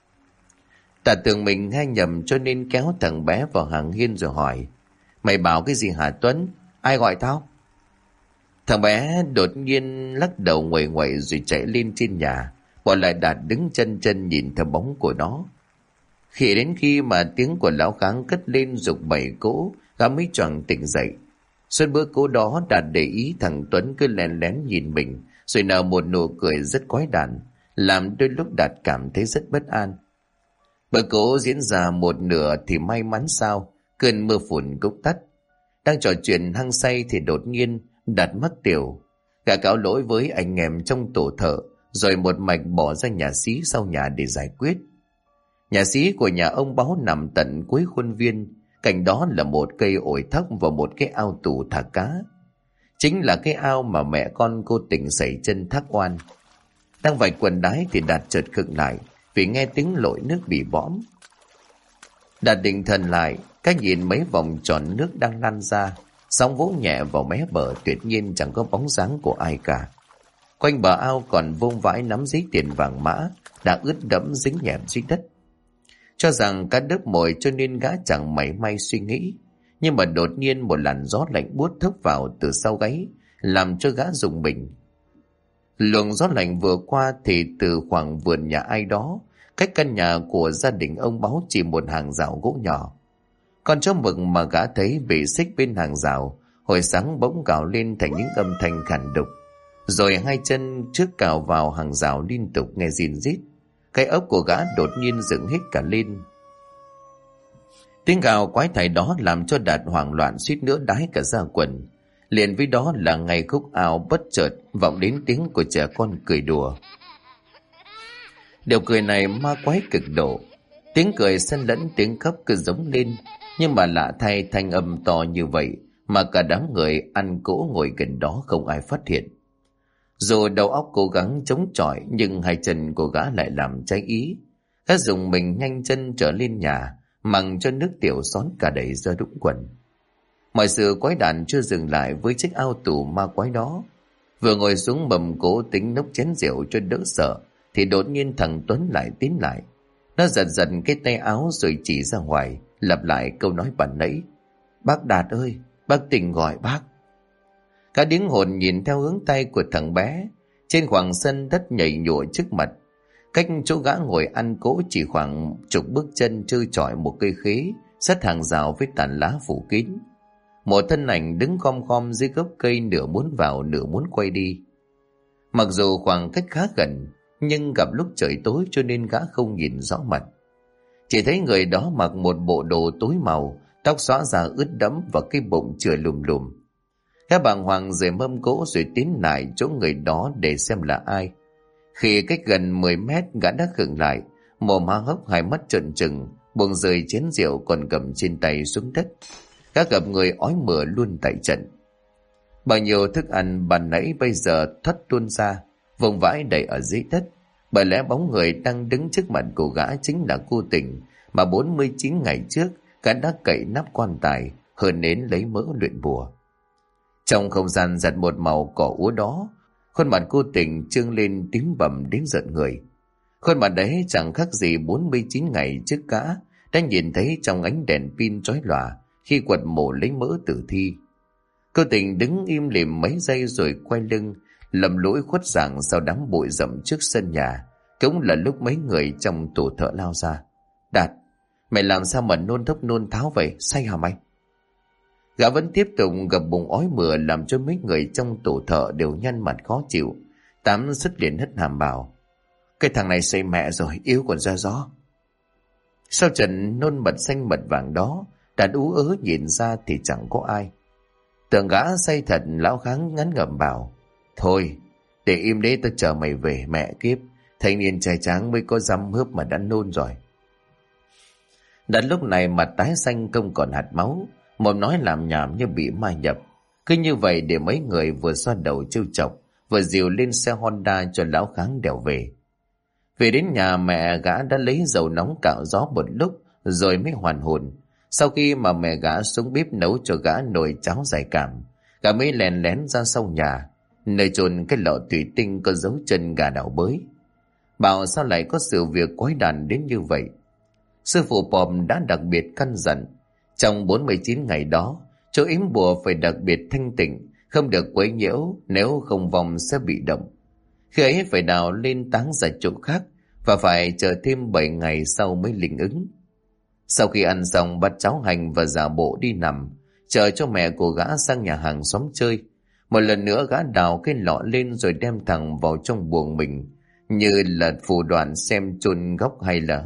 Đạt tưởng mình nghe nhầm cho nên kéo thằng bé vào hàng hiên rồi hỏi. Mày bảo cái gì hả Tuấn? Ai gọi tao? Thằng bé đột nhiên lắc đầu nguậy nguậy rồi chạy lên trên nhà, bỏ lại Đạt đứng chân chân nhìn theo bóng của nó. Khi đến khi mà tiếng của lão Kháng cất lên giục bày cỗ, gã mới choàng tỉnh dậy. Suốt bữa cỗ đó Đạt để ý thằng Tuấn cứ lén lén nhìn mình, rồi nở một nụ cười rất quái đản, làm đôi lúc Đạt cảm thấy rất bất an. Bữa cỗ diễn ra một nửa thì may mắn sao, cơn mưa phùn cũng tắt. Đang trò chuyện hăng say thì đột nhiên Đạt mất tiểu. Gã cáo lỗi với anh em trong tổ thợ, rồi một mạch bỏ ra nhà xí sau nhà để giải quyết. Nhà xí của nhà ông Báu nằm tận cuối khuôn viên, cạnh đó là một cây ổi thóc và một cái ao tù thả cá. Chính là cái ao mà mẹ con cô Tình sẩy chân thác oan. Đang vạch quần đái thì Đạt chợt khựng lại vì nghe tiếng lội nước bị bõm. Đạt định thần lại, cách nhìn mấy vòng tròn nước đang lan ra, sóng vỗ nhẹ vào mé bờ, tuyệt nhiên chẳng có bóng dáng của ai cả. Quanh bờ ao còn vương vãi nắm giấy tiền vàng mã đã ướt đẫm dính nhẹm dưới đất. Cho rằng cá đớp mồi cho nên gã chẳng mảy may suy nghĩ, nhưng mà đột nhiên một làn gió lạnh buốt thốc vào từ sau gáy, làm cho gã rùng mình. Luồng gió lạnh vừa qua thì từ khoảng vườn nhà ai đó, cách căn nhà của gia đình ông Báu chỉ một hàng rào gỗ nhỏ. Con chó mực mà gã thấy bị xích bên hàng rào hồi sáng bỗng gào lên thành những âm thanh khản đục, rồi hai chân trước cào vào hàng rào liên tục nghe rìn rít. Cái ốc của gã đột nhiên dựng hết cả lên. Tiếng gào quái thải đó làm cho Đạt hoảng loạn suýt nữa đái cả ra quần. Liền với đó là ngày khúc ào bất chợt vọng đến tiếng của trẻ con cười đùa. Điều cười này ma quái cực độ, tiếng cười xen lẫn tiếng khóc cứ giống lên, nhưng mà lạ thay thanh âm to như vậy mà cả đám người ăn cỗ ngồi gần đó không ai phát hiện. Dù đầu óc cố gắng chống chọi nhưng hai chân của gã lại làm trái ý. Gã dùng mình nhanh chân trở lên nhà, mặc cho nước tiểu xón cả đầy ra đũng quần. Mọi sự quái đản chưa dừng lại với chiếc ao tù ma quái đó. Vừa ngồi xuống mầm cố tính nốc chén rượu cho đỡ sợ, thì đột nhiên thằng Tuấn lại tiến lại. Nó giật giật cái tay áo rồi chỉ ra ngoài, lặp lại câu nói ban nãy. Bác Đạt ơi, bác Tình gọi bác. Cả điếng hồn nhìn theo hướng tay của thằng bé. Trên khoảng sân đất nhảy nhụa trước mặt, cách chỗ gã ngồi ăn cỗ chỉ khoảng chục bước chân, trơ trọi một cây khế sát hàng rào với tàn lá phủ kín. Một thân ảnh đứng khom khom dưới gốc cây, nửa muốn vào nửa muốn quay đi. Mặc dù khoảng cách khá gần, nhưng gặp lúc trời tối cho nên gã không nhìn rõ mặt. Chỉ thấy người đó mặc một bộ đồ tối màu, tóc xõa ra ướt đẫm và cái bụng chừa lùm lùm. Gã bàng hoàng rời mâm cỗ rồi tiến lại chỗ người đó để xem là ai. Khi cách gần 10 mét, gã đã khựng lại, mồm há hốc, hai mắt trợn trừng, buông rơi chén rượu còn cầm trên tay xuống đất. Gã gặp người ói mửa luôn tại trận. Bao nhiêu thức ăn ban nãy bây giờ thoát tuôn ra, vùng vãi đầy ở dưới đất. Bởi lẽ bóng người đang đứng trước mặt của gã chính là cô Tình mà 49 ngày trước gã đã cậy nắp quan tài hơn nến lấy mỡ luyện bùa. Trong không gian giặt một màu cỏ úa đó, khuôn mặt cô Tình trương lên tím bầm đến giận người. Khuôn mặt đấy chẳng khác gì 49 ngày trước gã đã nhìn thấy trong ánh đèn pin chói lòa khi quật mổ lấy mỡ tử thi. Cô Tình đứng im lìm mấy giây rồi quay lưng, lầm lũi khuất dạng sau đám bụi rậm trước sân nhà. Cũng là lúc mấy người trong tổ thợ lao ra. Đạt, mày làm sao mà nôn thốc nôn tháo vậy, say hả mày? Gã vẫn tiếp tục gập bụng ói mửa làm cho mấy người trong tổ thợ đều nhăn mặt khó chịu. Tám sứt liền hất hàm bảo: cái thằng này say mẹ rồi, yếu còn ra gió. Sau trận nôn mật xanh mật vàng đó, Đạt ú ớ nhìn ra thì chẳng có ai. Tưởng gã say thật, lão Kháng ngắn ngẩm bảo: thôi, để im đấy, tao chờ mày về. Mẹ kiếp, thanh niên trai tráng mới có dăm hớp mà đã nôn rồi. Đạt lúc này mặt tái xanh không còn hạt máu, mồm nói làm nhảm như bị ma nhập. Cứ như vậy để mấy người vừa xoa đầu trêu chọc, vừa dìu lên xe Honda cho lão Kháng đèo về. Về đến nhà, mẹ gã đã lấy dầu nóng cạo gió một lúc rồi mới hoàn hồn. Sau khi mà mẹ gã xuống bếp nấu cho gã nồi cháo giải cảm, gã mới lén lén ra sau nhà, nơi chôn cái lọ thủy tinh có dấu chân gà đảo bới. Bảo sao lại có sự việc quái đản đến như vậy. Sư phụ Pòm đã đặc biệt căn dặn, trong 49 ngày đó, chỗ yếm bùa phải đặc biệt thanh tịnh, không được quấy nhiễu, nếu không vong sẽ bị động. Khi ấy phải đào lên táng ra chỗ khác, và phải chờ thêm 7 ngày sau mới linh ứng. Sau khi ăn xong, bắt cháu Hành và giả bộ đi nằm, chờ cho mẹ của gã sang nhà hàng xóm chơi. Một lần nữa gã đào cái lọ lên rồi đem thẳng vào trong buồng mình, như là phù đoạn xem chôn góc hay là.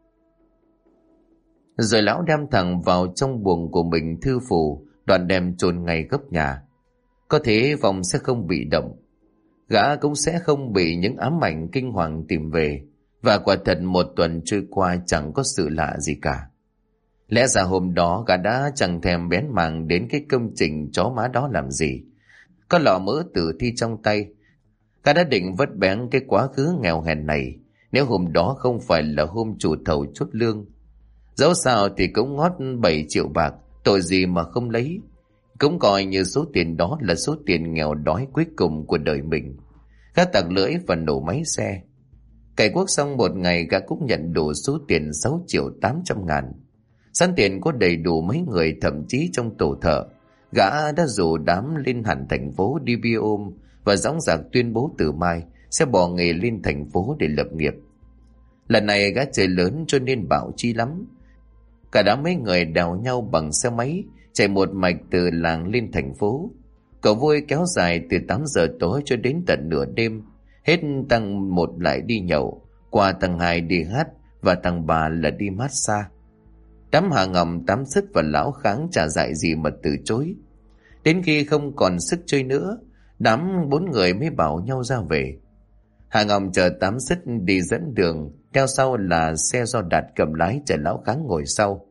Rồi lão đem thẳng vào trong buồng của mình thư phù, đoạn đem chôn ngay góc nhà. Có thế vong sẽ không bị động, gã cũng sẽ không bị những ám ảnh kinh hoàng tìm về. Và quả thật một tuần trôi qua chẳng có sự lạ gì cả. Lẽ ra hôm đó gã đã chẳng thèm bén mảng đến cái công trình chó má đó làm gì. Có lọ mỡ tử thi trong tay, gã đã định vứt bén cái quá khứ nghèo hèn này, nếu hôm đó không phải là hôm chủ thầu chốt lương. Dẫu sao thì cũng ngót 7 triệu bạc, tội gì mà không lấy. Cũng coi như số tiền đó là số tiền nghèo đói cuối cùng của đời mình. Gã tặc lưỡi và nổ máy xe. Cày cuốc xong một ngày, gã cũng nhận đủ số tiền 6 triệu 800 ngàn. Sẵn tiền có đầy đủ mấy người, thậm chí trong tổ thợ, gã đã rủ đám lên hẳn thành phố đi bia ôm và dõng dạc tuyên bố từ mai sẽ bỏ nghề lên thành phố để lập nghiệp. Lần này gã chơi lớn cho nên bạo chi lắm. Cả đám mấy người đèo nhau bằng xe máy, chạy một mạch từ làng lên thành phố. Cậu vui kéo dài từ 8 giờ tối cho đến tận nửa đêm. Hết tầng 1 lại đi nhậu, qua tầng 2 đi hát, và tầng 3 là đi massage. Đám Hà Ngọc, Tám Sứt và lão Kháng chả dại gì mà từ chối. Đến khi không còn sức chơi nữa, đám 4 người mới bảo nhau ra về. Hà Ngọc chờ Tám Sứt đi dẫn đường, theo sau là xe do Đạt cầm lái chở lão Kháng ngồi sau.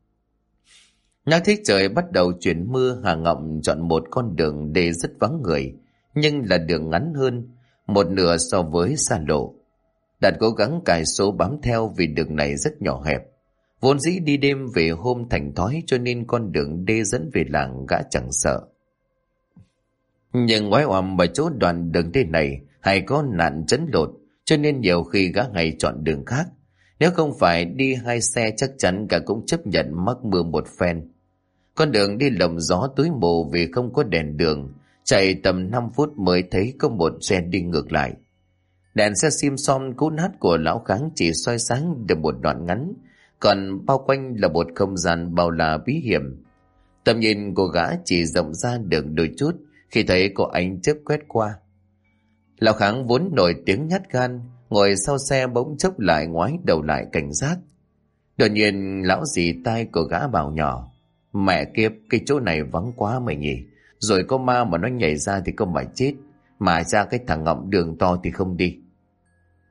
Nhắc thích trời bắt đầu chuyển mưa, Hà Ngọc chọn một con đường để rất vắng người, nhưng là đường ngắn hơn, một nửa so với xa lộ. Đạt cố gắng cài số bám theo vì đường này rất nhỏ hẹp. Vốn dĩ đi đêm về hôm thành thói, cho nên con đường đê dẫn về làng gã chẳng sợ. Nhưng ngoái oằm ở chỗ đoạn đường đê này hay có nạn chấn lột, cho nên nhiều khi gã hay chọn đường khác. Nếu không phải đi 2 xe chắc chắn gã cũng chấp nhận mắc mưa một phen. Con đường đi lồng gió tối mù vì không có đèn đường, chạy tầm 5 phút mới thấy có một xe đi ngược lại. Đèn xe sim som cũ nát của lão Kháng chỉ soi sáng được một đoạn ngắn, còn bao quanh là một không gian bao la bí hiểm. Tầm nhìn của gã chỉ rộng ra được đôi chút khi thấy có ánh chớp quét qua. Lão Kháng vốn nổi tiếng nhát gan, ngồi sau xe bỗng chốc lại ngoái đầu lại cảnh giác. Đột nhiên lão dì tai của gã bảo nhỏ: mẹ kiếp, cái chỗ này vắng quá mày nhỉ, rồi có ma mà nó nhảy ra thì có mà chết, mà ra cái thằng ngậm đường to thì không đi.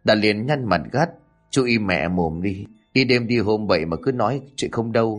Đã liền nhăn mặt gắt: chú im mẹ mồm đi, đi đêm đi hôm vậy mà cứ nói chuyện không đâu.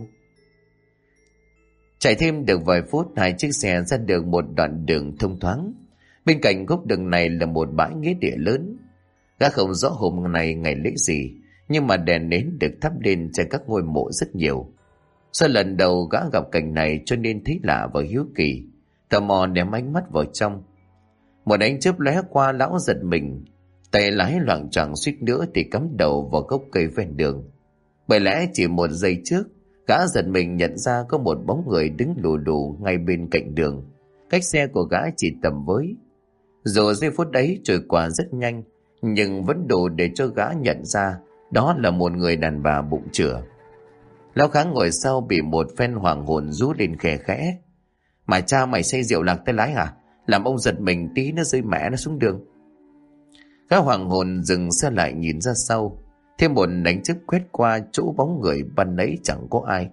Chạy thêm được vài phút, hai chiếc xe ra được một đoạn đường thông thoáng. Bên cạnh gốc đường này là một bãi nghĩa địa lớn. Gã không rõ hôm nay ngày lễ gì, nhưng mà đèn nến được thắp lên trên các ngôi mộ rất nhiều. Do lần đầu gã gặp cảnh này cho nên thấy lạ và hiếu kỳ, tò mò ném ánh mắt vào trong. Một ánh chớp lóe qua, lão giật mình, tay lái loạng choạng suýt nữa thì cắm đầu vào gốc cây ven đường. Bởi lẽ chỉ một giây trước, gã giật mình nhận ra có một bóng người đứng lù lù ngay bên cạnh đường, cách xe của gã chỉ tầm với. Dù giây phút ấy trôi qua rất nhanh, nhưng vẫn đủ để cho gã nhận ra đó là một người đàn bà bụng chửa. Lão Kháng ngồi sau bị một phen hoàng hồn rú lên khè khẽ: Mà cha mày say rượu lạc tay lái hả? Làm ông giật mình tí nó rơi mẹ nó xuống đường. Gã hoàng hồn dừng xe lại nhìn ra sau, thêm một đánh chớp quét qua chỗ bóng người ban nãy chẳng có ai.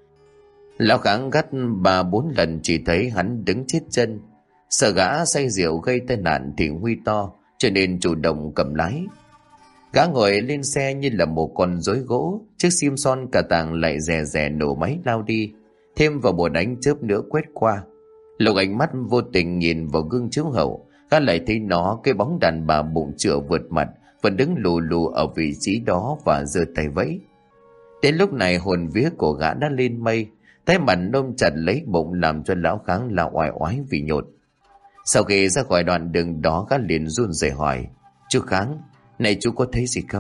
Lão Kháng gắt 3-4 lần chỉ thấy hắn đứng chết chân. Sợ gã say rượu gây tai nạn thì nguy to, cho nên chủ động cầm lái. Gã ngồi lên xe như là một con rối gỗ, chiếc Simpson cả tàng lại rè rè nổ máy lao đi, thêm vào một ánh chớp nữa quét qua. Lúc ánh mắt vô tình nhìn vào gương chiếu hậu, gã lại thấy nó, cái bóng đàn bà bụng chửa vượt mặt, vẫn đứng lù lù ở vị trí đó và giơ tay vẫy. Đến lúc này hồn vía của gã đã lên mây, tay mặt ôm chặt lấy bụng làm cho lão Kháng là oai oái vì nhột. Sau khi ra khỏi đoạn đường đó, gã liền run rẩy hỏi: Chú Kháng, này chú có thấy gì không?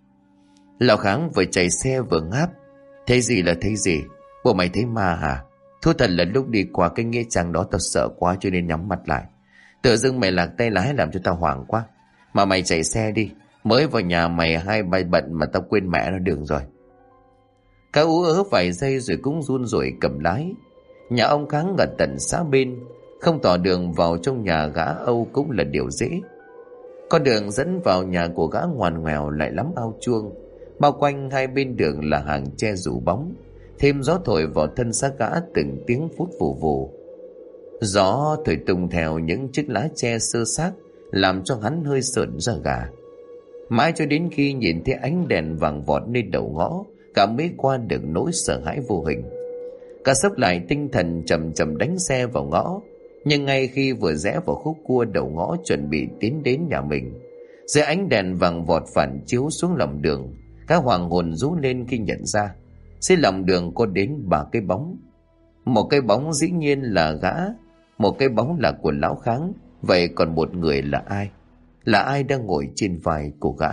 Lão Kháng vừa chạy xe vừa ngáp: Thấy gì là thấy gì? Bộ mày thấy ma hả? Thú thật là lúc đi qua cái nghĩa trang đó tao sợ quá cho nên nhắm mắt lại. Tự dưng mày lạc tay lái làm cho tao hoảng quá. Mà mày chạy xe đi, mới vào nhà mày 2-3 bận mà tao quên mẹ nó đường rồi. Cá ú ớ vài giây rồi cũng run rủi cầm lái. Nhà ông Kháng ở tận xã bên, không tỏ đường vào trong nhà gã Âu cũng là điều dễ. Con đường dẫn vào nhà của gã ngoằn ngoèo lại lắm ao chuông, bao quanh hai bên đường là hàng tre rủ bóng, thêm gió thổi vào thân xác gã từng tiếng phút vù vù. Gió thổi tung theo những chiếc lá tre xơ xác, làm cho hắn hơi sởn da gà. Mãi cho đến khi nhìn thấy ánh đèn vàng vọt lên đầu ngõ, cả mới qua được nỗi sợ hãi vô hình. Cả sốc lại tinh thần, chậm chậm đánh xe vào ngõ. Nhưng ngay khi vừa rẽ vào khúc cua đầu ngõ chuẩn bị tiến đến nhà mình, dưới ánh đèn vàng vọt phản chiếu xuống lòng đường, các hoàng hồn rú lên khi nhận ra dưới lòng đường có đến 3 cái bóng. Một cái bóng dĩ nhiên là gã, một cái bóng là của lão Kháng. Vậy còn một người là ai? Là ai đang ngồi trên vai của gã?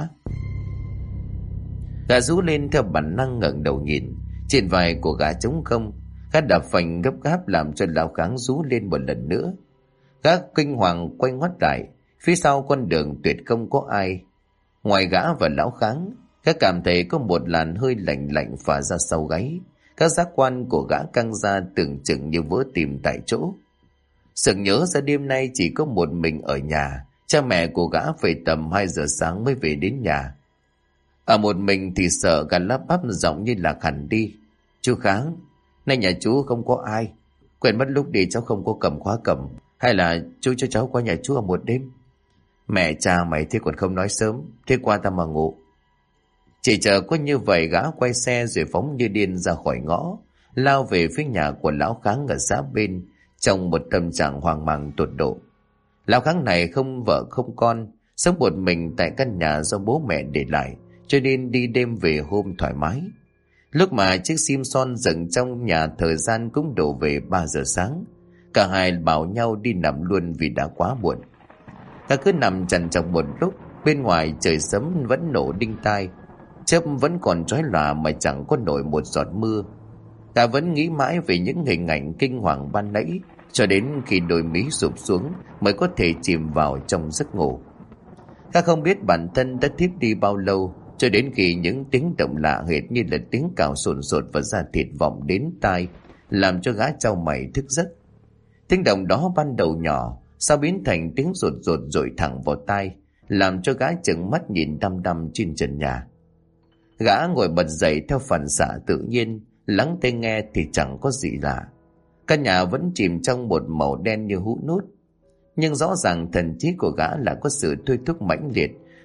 Gã rú lên theo bản năng ngẩng đầu nhìn. Trên vai của gã trống không. Gã đạp phanh gấp gáp làm cho lão Kháng rú lên một lần nữa. Gã kinh hoàng quay ngoắt lại, phía sau con đường tuyệt không có ai. Ngoài gã và lão Kháng, gã cảm thấy có một làn hơi lạnh lạnh phả ra sau gáy. Các giác quan của gã căng ra tưởng chừng như vỡ tim tại chỗ. Sực nhớ ra đêm nay chỉ có một mình ở nhà, cha mẹ của gã phải tầm 2 giờ sáng mới về đến nhà. Ở một mình thì sợ, gã lắp bắp giọng như lạc hẳn đi: Chú Kháng, nay nhà chú không có ai. Quên mất lúc đi cháu không có cầm khóa cầm. Hay là chú cho cháu qua nhà chú ở một đêm? Mẹ cha mày thế còn không nói sớm, thế qua ta mà ngủ. Chỉ chờ có như vậy, gã quay xe rồi phóng như điên ra khỏi ngõ, lao về phía nhà của lão Kháng ở xã bên, trong một tâm trạng hoang mang tột độ. Lão Kháng này không vợ không con, sống một mình tại căn nhà do bố mẹ để lại, cho nên đi đêm về hôm thoải mái. Lúc mà chiếc Simpson dựng trong nhà thời gian cũng đổ về 3 giờ sáng. Cả hai bảo nhau đi nằm luôn vì đã quá muộn. Ta cứ nằm trằn trọc một lúc, bên ngoài trời sấm vẫn nổ đinh tai, chớp vẫn còn chói lòa mà chẳng có nổi một giọt mưa. Ta vẫn nghĩ mãi về những hình ảnh kinh hoàng ban nãy, cho đến khi đôi mí sụp xuống mới có thể chìm vào trong giấc ngủ. Ta không biết bản thân đã thiếp đi bao lâu, cho đến khi những tiếng động lạ hệt như là tiếng cào sồn sột và da thịt vọng đến tai, làm cho gã chau mày thức giấc. Tiếng động đó ban đầu nhỏ, sau biến thành tiếng rột rột dội thẳng vào tai, làm cho gã trừng mắt nhìn đăm đăm trên trần nhà. Gã ngồi bật dậy theo phản xạ tự nhiên, lắng tai nghe thì chẳng có gì lạ. Căn nhà vẫn chìm trong một màu đen như hũ nút, nhưng rõ ràng thần trí của gã là có sự thôi thúc mãnh liệt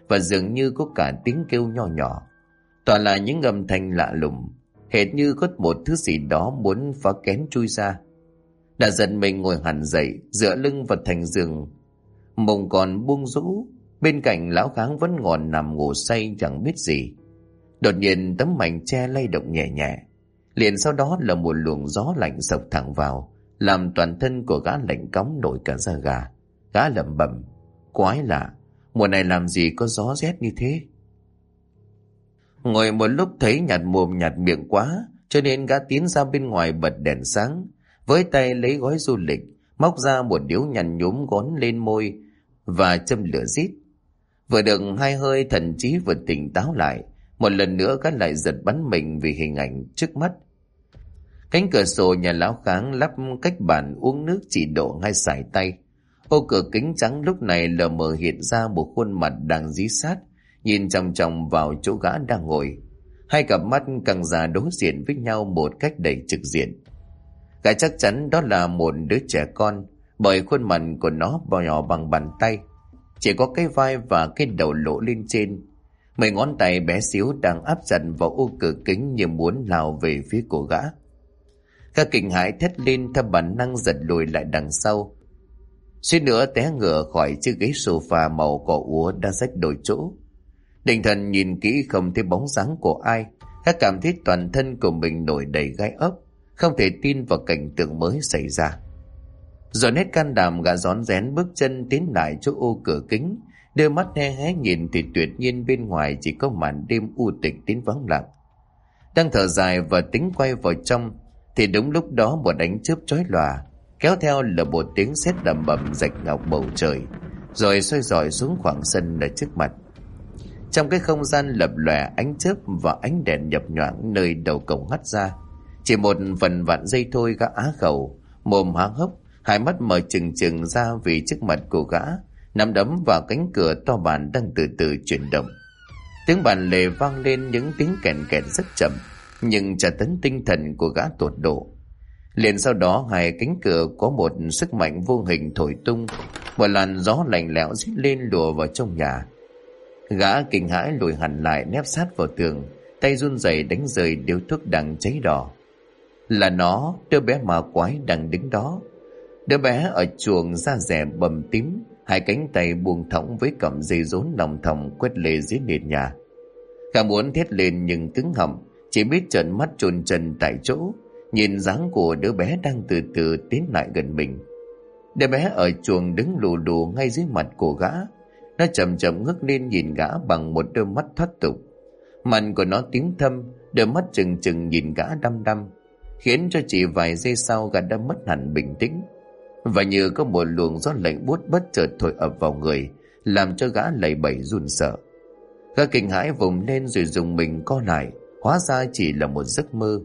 và dường như có cả tiếng kêu nho nhỏ. Toàn là những âm thanh lạ lùng, hệt như có một thứ gì đó muốn phá kén chui ra. Đã giật mình ngồi hẳn dậy, dựa lưng vào thành giường. Mông còn buông rũ, bên cạnh lão Kháng vẫn còn nằm ngủ say chẳng biết gì. Đột nhiên tấm mảnh che lay động nhẹ nhẹ, liền sau đó là một luồng gió lạnh sộc thẳng vào, làm toàn thân của gã lạnh cóng nổi cả da gà. Gã lẩm bẩm: quái lạ, mùa này làm gì có gió rét như thế. Ngồi một lúc thấy nhạt mồm nhạt miệng quá, cho nên gã tiến ra bên ngoài bật đèn sáng, với tay lấy gói du lịch, móc ra một điếu nhăn nhúm gón lên môi và châm lửa rít. Vừa được hai hơi, thần trí vừa tỉnh táo lại, một lần nữa gã lại giật bắn mình vì hình ảnh trước mắt. Cánh cửa sổ nhà lão Kháng lắp cách bàn uống nước chỉ độ 2 sải tay. Ô cửa kính trắng lúc này lờ mờ hiện ra một khuôn mặt đang dí sát, nhìn chòng chòng vào chỗ gã đang ngồi. Hai cặp mắt căng ra đối diện với nhau một cách đầy trực diện. Gã chắc chắn đó là một đứa trẻ con, bởi khuôn mặt của nó nhỏ bằng bàn tay, chỉ có cái vai và cái đầu lộ lên trên. 10 ngón tay bé xíu đang áp chặt vào ô cửa kính như muốn lao về phía của gã. Gã kinh hãi thét lên, theo bản năng giật lùi lại đằng sau, suýt nữa té ngửa khỏi chiếc ghế sofa màu cỏ úa đã rách đôi chỗ. Định thần nhìn kỹ không thấy bóng dáng của ai, gã cảm thấy toàn thân của mình nổi đầy gai ốc, không thể tin vào cảnh tượng mới xảy ra. Rồi hết can đảm, gã rón rén bước chân tiến lại chỗ ô cửa kính, đưa mắt hé hé nhìn thì tuyệt nhiên bên ngoài chỉ có màn đêm u tịch đến vắng lặng. Đang thở dài và tính quay vào trong thì đúng lúc đó một ánh chớp chói lòa, kéo theo là một tiếng sét đầm bầm rạch ngọc bầu trời, rồi xoay rọi xuống khoảng sân ở trước mặt. Trong cái không gian lập lòe ánh chớp và ánh đèn nhập nhoạng nơi đầu cổng hắt ra, chỉ một phần vạn giây thôi, gã á khẩu, mồm há hốc, hai mắt mở trừng trừng ra vì trước mặt của gã nắm đấm vào cánh cửa to bản đang từ từ chuyển động. Tiếng bàn lề vang lên những tiếng kèn kẹt rất chậm, nhưng tra tấn tinh thần của gã tột độ. Liền sau đó hai cánh cửa có một sức mạnh vô hình thổi tung, một làn gió lạnh lẽo rít lên lùa vào trong nhà. Gã kinh hãi lùi hẳn lại, nép sát vào tường, tay run rẩy đánh rơi điếu thuốc đang cháy đỏ. Là nó, đứa bé ma quái đang đứng đó. Đứa bé ở chuồng da dẻ bầm tím, hai cánh tay buông thõng với cọng dây rốn lòng thòng quét lê dưới nền nhà. Gã muốn thét lên nhưng cứng họng, chỉ biết trợn mắt chôn chân tại chỗ, nhìn dáng của đứa bé đang từ từ tiến lại gần mình. Đứa bé ở chuồng đứng lù lù ngay dưới mặt của gã. Nó chậm chậm ngước lên nhìn gã bằng một đôi mắt thoát tục. Mặt của nó tím thâm, đôi mắt trừng trừng nhìn gã đăm đăm, khiến cho chỉ vài giây sau gã đã mất hẳn bình tĩnh. Và như có một luồng gió lạnh buốt bất chợt thổi ập vào người, làm cho gã lầy bẩy run sợ. Gã kinh hãi vùng lên rồi dùng mình co lại, hóa ra chỉ là một giấc mơ.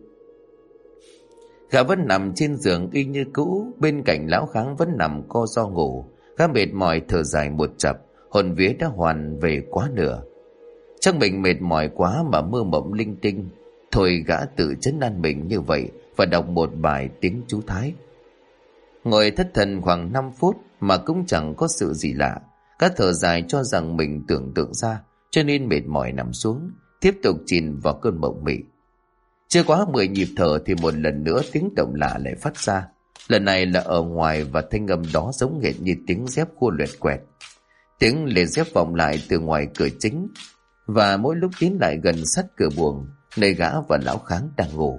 Gã vẫn nằm trên giường y như cũ, bên cạnh lão Kháng vẫn nằm co ro ngủ. Gã mệt mỏi thở dài một chập, hồn vía đã hoàn về quá nửa. Chắc mình mệt mỏi quá mà mơ mộng linh tinh, thôi gã tự trấn an mình như vậy và đọc một bài tiếng chú Thái. Ngồi thất thần khoảng 5 phút mà cũng chẳng có sự gì lạ. Gã thở dài cho rằng mình tưởng tượng ra, cho nên mệt mỏi nằm xuống, tiếp tục chìm vào cơn mộng mị. Chưa quá 10 nhịp thở thì một lần nữa tiếng động lạ lại phát ra. Lần này là ở ngoài và thanh âm đó giống hệt như tiếng dép khua loẹt quẹt. Tiếng lề dép vọng lại từ ngoài cửa chính, và mỗi lúc tiến lại gần sát cửa buồng nơi gã và lão Kháng đang ngủ.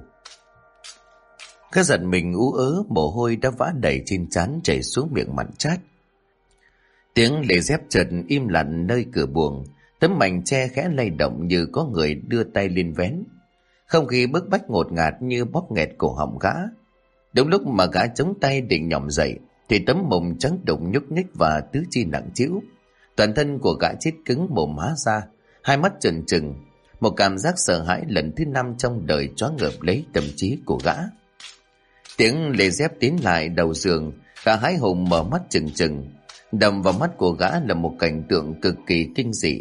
Gã giật mình ú ớ, mồ hôi đã vã đầy trên trán chảy xuống miệng mặn chát. Tiếng lề dép chợt im lặng nơi cửa buồng, tấm mảnh che khẽ lay động như có người đưa tay lên vén. Không khí bức bách ngột ngạt như bóp nghẹt cổ họng gã. Đúng lúc mà gã chống tay định nhỏm dậy thì tấm mông trắng đụng nhúc nhích và tứ chi nặng trĩu. Toàn thân của gã chết cứng, mồm há ra, hai mắt trừng trừng. Một cảm giác sợ hãi lần thứ 5 trong đời choáng ngợp lấy tâm trí của gã. Tiếng lề dép tiến lại đầu giường, gã hái hùng mở mắt trừng trừng. Đầm vào mắt của gã là một cảnh tượng cực kỳ kinh dị,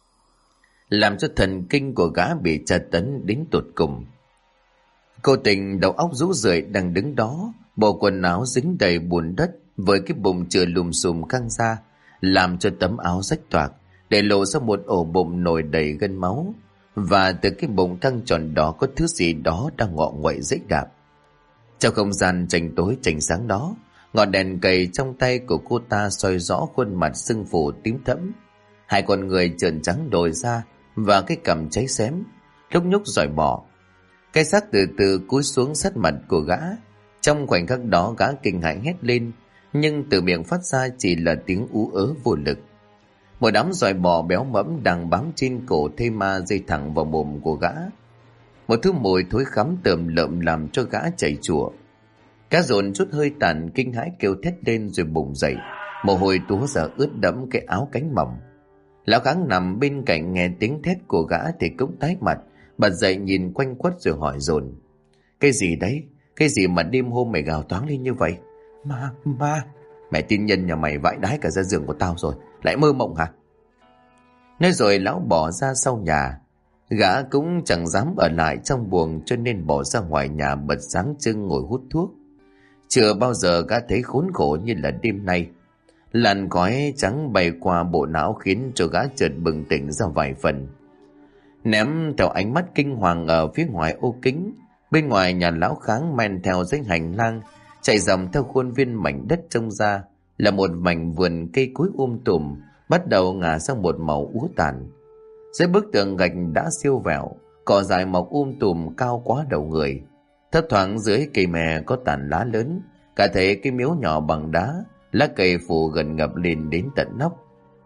làm cho thần kinh của gã bị tra tấn đến tột cùng. Cô tình đầu óc rũ rượi đang đứng đó, bộ quần áo dính đầy bùn đất với cái bụng chừa lùm xùm căng ra, làm cho tấm áo rách toạc, để lộ ra một ổ bụng nổi đầy gân máu, và từ cái bụng căng tròn đó có thứ gì đó đang ngọ nguậy dễ đạp. Trong không gian tranh tối tranh sáng đó, ngọn đèn cầy trong tay của cô ta soi rõ khuôn mặt sưng phù tím thẫm, hai con người trợn trắng đồi ra và cái cằm cháy xém, lúc nhúc giỏi bỏ. Cái xác từ từ cúi xuống sát mặt của gã. Trong khoảnh khắc đó gã kinh hãi hét lên, nhưng từ miệng phát ra chỉ là tiếng ú ớ vô lực. Một đám giòi bò béo mẫm đang bám trên cổ thây ma dây thẳng vào mồm của gã. Một thứ mùi thối khắm tởm lợm làm cho gã chảy chùa. Cá dồn chút hơi tàn kinh hãi kêu thét lên rồi bùng dậy, mồ hôi túa ra ướt đẫm cái áo cánh mỏng. Lão Kháng nằm bên cạnh nghe tiếng thét của gã thì cũng tái mặt, bật dậy nhìn quanh quất rồi hỏi dồn: Cái gì đấy? Cái gì mà đêm hôm mày gào toáng lên như vậy? Ma. Mẹ tin nhân nhà mày vãi đái cả ra giường của tao rồi, lại mơ mộng hả? Nói rồi lão bỏ ra sau nhà. Gã cũng chẳng dám ở lại trong buồng, cho nên bỏ ra ngoài nhà bật sáng trưng ngồi hút thuốc. Chưa bao giờ gã thấy khốn khổ như là đêm nay. Làn khói trắng bay qua bộ não khiến cho gã chợt bừng tỉnh ra vài phần. Ném theo ánh mắt kinh hoàng ở phía ngoài ô kính, bên ngoài nhà lão Kháng men theo dãy hành lang chạy dòng theo khuôn viên mảnh đất trông ra là một mảnh vườn cây cối tùm, bắt đầu ngả sang một màu úa tàn. Dưới bức tường gạch đã siêu vẹo, cỏ dại mọc tùm cao quá đầu người. Thấp thoáng dưới cây mè có tàn lá lớn, cả thấy cái miếu nhỏ bằng đá, lá cây phủ gần ngập lên đến tận nóc.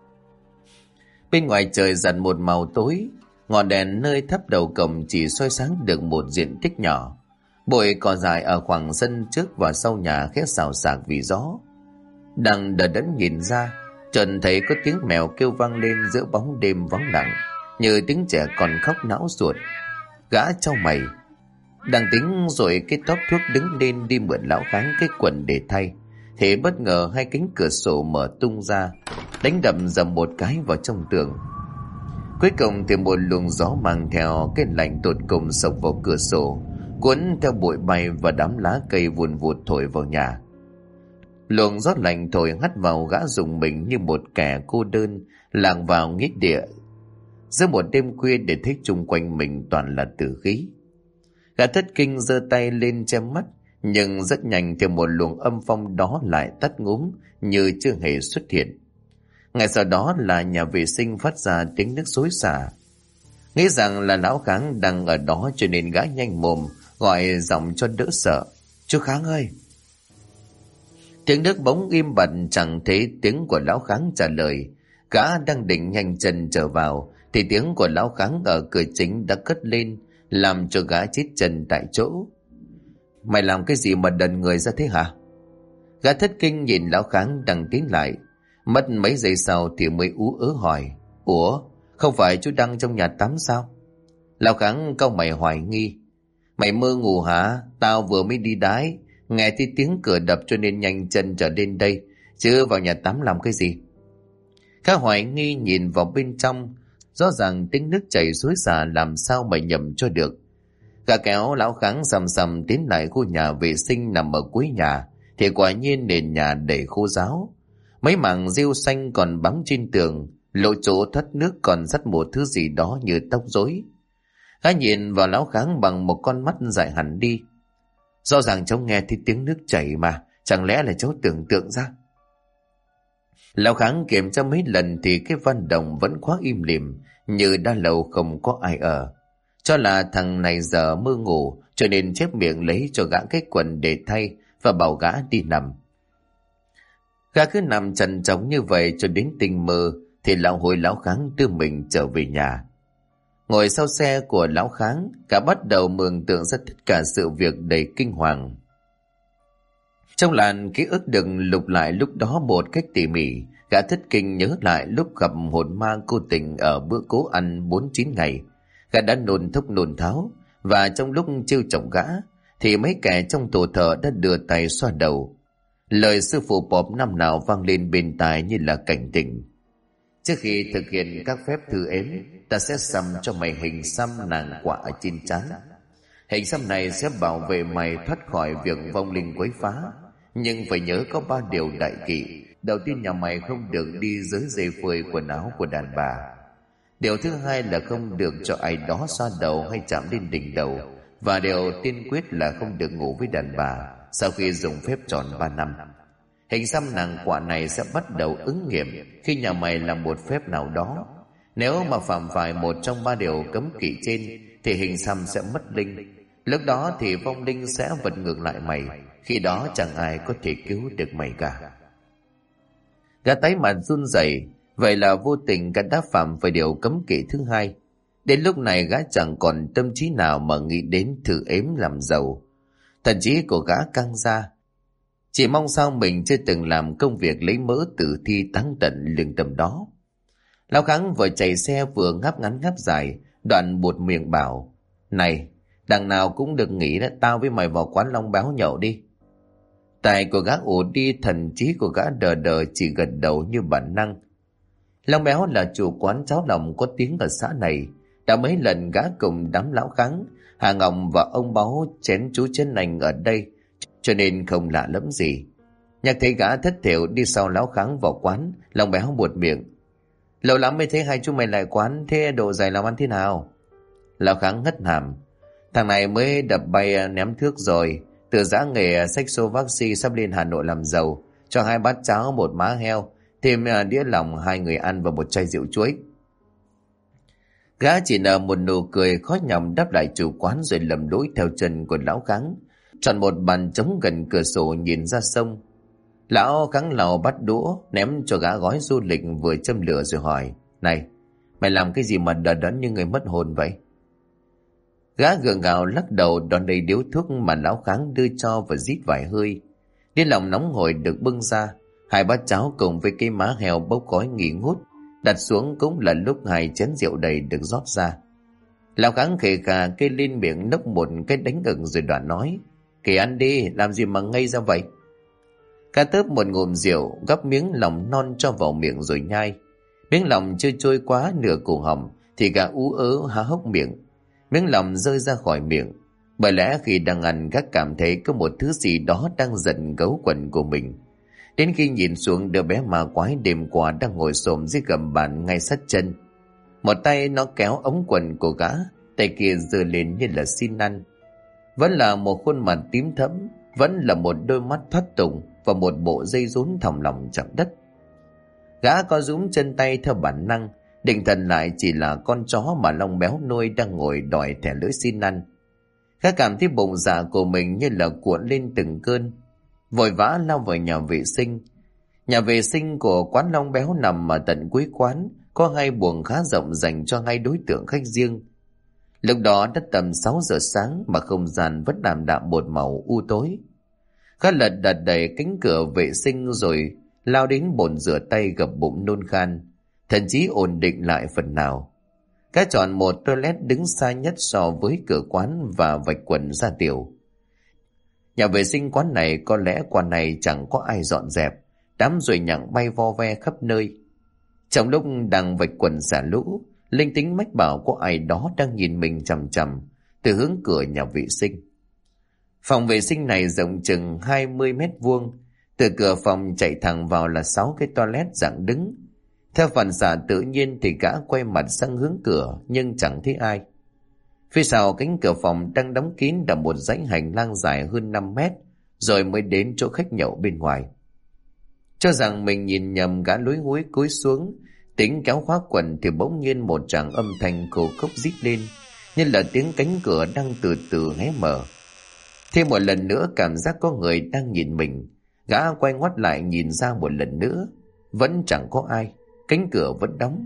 Bên ngoài trời dần một màu tối, ngọn đèn nơi thấp đầu cổng chỉ soi sáng được một diện tích nhỏ. Bụi cỏ dại ở khoảng sân trước và sau nhà khẽ xào xạc vì gió. Đang đờ đẫn nhìn ra, chợt thấy có tiếng mèo kêu vang lên giữa bóng đêm vắng lặng, như tiếng trẻ còn khóc não ruột. Gã chau mày, đang tính rồi cái tóp thuốc đứng lên đi mượn lão Kháng cái quần để thay, thì bất ngờ hai cánh cửa sổ mở tung ra, đánh đập dầm một cái vào trong tường. Cuối cùng thì một luồng gió mang theo cái lạnh tột cùng sộc vào cửa sổ, cuốn theo bụi bay và đám lá cây vùn vụt thổi vào nhà. Luồng gió lạnh thổi hắt vào gã rùng mình như một kẻ cô đơn lạc vào nghĩa địa giữa một đêm khuya, để thấy chung quanh mình toàn là tử khí. Gã thất kinh giơ tay lên che mắt, nhưng rất nhanh thì một luồng âm phong đó lại tắt ngúm như chưa hề xuất hiện. Ngay sau đó là nhà vệ sinh phát ra tiếng nước xối xả. Nghĩ rằng là lão Kháng đang ở đó, cho nên gã nhanh mồm gọi giọng cho đỡ sợ: Chú Kháng ơi! Tiếng nước bỗng im bặt, chẳng thấy tiếng của lão Kháng trả lời. Gã đang định nhanh chân trở vào thì tiếng của lão Kháng ở cửa chính đã cất lên, làm cho gã chết chân tại chỗ. Mày làm cái gì mà đần người ra thế hả? Gã thất kinh nhìn lão Kháng đang tiến lại. Mất mấy giây sau thì mới ú ớ hỏi: Ủa, không phải chú đang trong nhà tắm sao? Lão Kháng cau mày hoài nghi: Mày mơ ngủ hả? Tao vừa mới đi đái, nghe thấy tiếng cửa đập cho nên nhanh chân trở lên đây, chứ vào nhà tắm làm cái gì? Khá hoài nghi nhìn vào bên trong, rõ ràng tiếng nước chảy xối xả, làm sao mà nhầm cho được. Gã kéo lão Kháng sầm sầm tiến lại khu nhà vệ sinh nằm ở cuối nhà, thì quả nhiên nền nhà đầy khô ráo. Mấy mảng rêu xanh còn bám trên tường, lộ chỗ thoát nước còn dắt một thứ gì đó như tóc rối. Gã nhìn vào lão Kháng bằng một con mắt dại hẳn đi. Rõ ràng cháu nghe thấy tiếng nước chảy mà, chẳng lẽ là cháu tưởng tượng ra? Lão Kháng kiểm tra mấy lần thì cái van đồng vẫn khóa im lìm, như đã lâu không có ai ở. Cho là thằng này giờ mơ ngủ, cho nên chép miệng lấy cho gã cái quần để thay và bảo gã đi nằm. Gã cứ nằm trằn trọc như vậy cho đến tinh mơ thì lão Kháng đưa mình trở về nhà. Ngồi sau xe của lão Kháng, cả bắt đầu mường tượng ra tất cả sự việc đầy kinh hoàng. Trong làn ký ức được lục lại lúc đó một cách tỉ mỉ, gã thất kinh nhớ lại lúc gặp hồn ma cô tình ở bữa cố ăn 49 ngày. Gã đã nôn thốc nôn tháo, và trong lúc trêu chọc gã thì mấy kẻ trong tổ thờ đã đưa tay xoa đầu. Lời sư phụ Bọp năm nào vang lên bên tai như là cảnh tỉnh: Trước khi thực hiện các phép thư ếm, ta sẽ xăm cho mày hình xăm nàng quả ở trên trán. Hình xăm này sẽ bảo vệ mày thoát khỏi việc vong linh quấy phá, nhưng phải nhớ có 3 điều đại kỵ. đầu tiên nhà mày không được đi dưới dây phơi quần áo của đàn bà. Điều thứ hai là không được cho ai đó xoa đầu hay chạm lên đỉnh đầu. Và điều tiên quyết là không được ngủ với đàn bà sau khi dùng phép tròn 3 năm. Hình xăm nàng quả này sẽ bắt đầu ứng nghiệm khi nhà mày làm một phép nào đó. Nếu mà phạm phải một trong 3 điều cấm kỵ trên thì hình xăm sẽ mất linh. Lúc đó thì vong linh sẽ vật ngược lại mày. Khi đó chẳng ai có thể cứu được mày cả. Gã tái mặt run rẩy. Vậy là vô tình gã đã phạm phải điều cấm kỵ thứ hai. Đến lúc này gã chẳng còn tâm trí nào mà nghĩ đến thử ếm làm giàu. Thần trí của gã căng ra, chỉ mong sao mình chưa từng làm công việc lấy mỡ tử thi táng tận lương tâm đó. Lão Kháng vừa chạy xe vừa ngáp ngắn ngáp dài, đoạn buột miệng bảo: "Này, đằng nào cũng được nghỉ đó, tao với mày vào quán Long Béo nhậu đi." Tài của gã ủ đi, thần trí của gã đờ đờ chỉ gật đầu như bản năng. Long Béo là chủ quán cháo lòng có tiếng ở xã này. Đã mấy lần gã cùng đám Lão Kháng, Hà Ngọc và ông Báo chén chú Trấn Anh ở đây, cho nên không lạ lẫm gì. Nhạc thấy gã thất thểu đi sau Lão Kháng vào quán, Long Béo buột miệng: "Lâu lắm mới thấy hai chúng mày lại quán, thế độ dài làm ăn thế nào?" Lão Kháng hất hàm: "Thằng này mới đập bay ném thước rồi, từ giã nghề xách xô vaccine sắp lên Hà Nội làm giàu, cho 2 bát cháo, 1 má heo, thêm đĩa lòng 2 người ăn và 1 chai rượu chuối." Gã chỉ nở một nụ cười khó nhọc đáp lại chủ quán rồi lầm lũi theo chân của Lão Kháng, chọn một bàn trống gần cửa sổ nhìn ra sông. Lão Kháng lào bắt đũa ném cho gã gói du lịch vừa châm lửa rồi hỏi: "Này, mày làm cái gì mà đờ đẫn như người mất hồn vậy?" Gã gượng gạo lắc đầu đón đầy điếu thuốc mà Lão Kháng đưa cho và rít vài hơi. Đĩa lòng nóng hổi được bưng ra, 2 bát cháo cùng với cái má heo bốc khói nghi ngút đặt xuống, cũng là lúc 2 chén rượu đầy được rót ra. Lão Kháng khề khà kê lên miệng nốc một cái đánh ửng rồi đoạn nói: "Kể ăn đi, làm gì mà ngây ra vậy?" Cá tớp một ngụm rượu, gắp miếng lòng non cho vào miệng rồi nhai. Miếng lòng chưa trôi quá nửa cổ họng thì gã ú ớ há hốc miệng. Miếng lòng rơi ra khỏi miệng. Bởi lẽ khi đang ăn, gã cảm thấy có một thứ gì đó đang giận gấu quần của mình. Đến khi nhìn xuống, đứa bé ma quái đêm qua đang ngồi xổm dưới gầm bàn ngay sát chân. Một tay nó kéo ống quần của gã, tay kia giơ lên như là xin ăn. Vẫn là một khuôn mặt tím thẫm, vẫn là một đôi mắt thoát tục và một bộ dây rốn thòng lòng chạm đất. Gã có rúm chân tay theo bản năng, định thần lại chỉ là con chó mà Long Béo nuôi đang ngồi đòi thẻ lưỡi xin ăn. Gã cảm thấy bụng dạ của mình như là cuộn lên từng cơn, vội vã lao vào nhà vệ sinh. Nhà vệ sinh của quán Long Béo nằm ở tận cuối quán, có 2 buồng khá rộng dành cho 2 đối tượng khách riêng. Lúc đó đã tầm 6 giờ sáng mà không gian vẫn đạm đạm một màu u tối. Gã lật đật đẩy cánh cửa vệ sinh rồi lao đến bồn rửa tay gập bụng nôn khan, thần trí ổn định lại phần nào. Gã chọn một toilet đứng xa nhất so với cửa quán và vạch quần ra tiểu. Nhà vệ sinh quán này có lẽ qua này chẳng có ai dọn dẹp, đám ruồi nhặng bay vo ve khắp nơi. Trong lúc đang vạch quần xả lũ, linh tính mách bảo có ai đó đang nhìn mình chằm chằm từ hướng cửa nhà vệ sinh. Phòng vệ sinh này rộng chừng 20 mét vuông, từ cửa phòng chạy thẳng vào là 6 cái toilet dạng đứng. Theo phản xạ tự nhiên thì gã quay mặt sang hướng cửa nhưng chẳng thấy ai. Phía sau cánh cửa phòng đang đóng kín là một dãy hành lang dài hơn 5 mét, rồi mới đến chỗ khách nhậu bên ngoài. Cho rằng mình nhìn nhầm, gã lúi húi cúi xuống, tính kéo khóa quần thì bỗng nhiên một tràng âm thanh khô khốc rít lên, như là tiếng cánh cửa đang từ từ hé mở. Thêm một lần nữa cảm giác có người đang nhìn mình, gã quay ngoắt lại nhìn ra một lần nữa, vẫn chẳng có ai, cánh cửa vẫn đóng.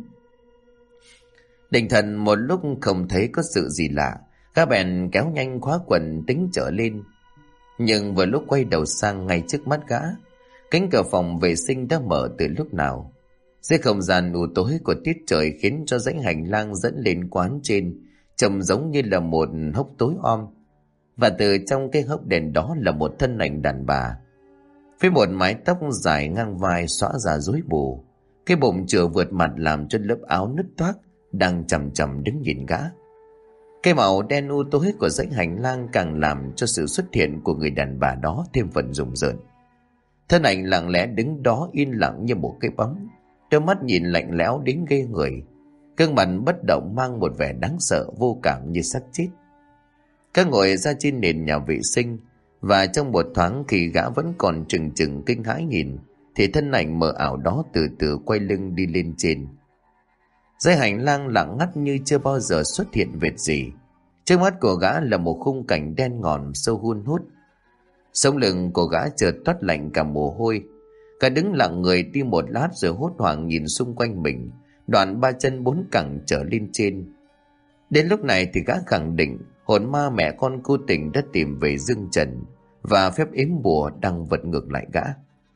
Định thần một lúc không thấy có sự gì lạ, gã bèn kéo nhanh khóa quần tính trở lên. Nhưng vừa lúc quay đầu sang, ngay trước mắt gã, cánh cửa phòng vệ sinh đã mở từ lúc nào. Dưới không gian u tối của tiết trời khiến cho dãy hành lang dẫn lên quán trên trông giống như là một hốc tối om. Và từ trong cái hốc đèn đó là một thân ảnh đàn bà, với một mái tóc dài ngang vai xõa ra rối bù, cái bụng chừa vượt mặt làm cho lớp áo nứt toác, đang chằm chằm đứng nhìn gã. Cái màu đen u tối của dãy hành lang càng làm cho sự xuất hiện của người đàn bà đó thêm phần rùng rợn. Thân ảnh lặng lẽ đứng đó yên lặng như một cái bóng, đôi mắt nhìn lạnh lẽo đến ghê người, gương mặt bất động mang một vẻ đáng sợ vô cảm như xác chết. Gã ngồi ra trên nền nhà vệ sinh, và trong một thoáng khi gã vẫn còn chừng chừng kinh hãi nhìn, thì thân ảnh mờ ảo đó từ từ quay lưng đi lên trên. Dãy hành lang lặng ngắt như chưa bao giờ xuất hiện vệt gì. Trước mắt của gã là một khung cảnh đen ngòm sâu hun hút. Sống lưng của gã chợt toát lạnh cả mồ hôi. Gã đứng lặng người đi một lát rồi hốt hoảng nhìn xung quanh mình, đoạn 3 chân 4 cẳng trở lên trên. Đến lúc này thì gã khẳng định hồn ma mẹ con cô Tình đã tìm về dương trần, và phép yếm bùa đang vật ngược lại gã.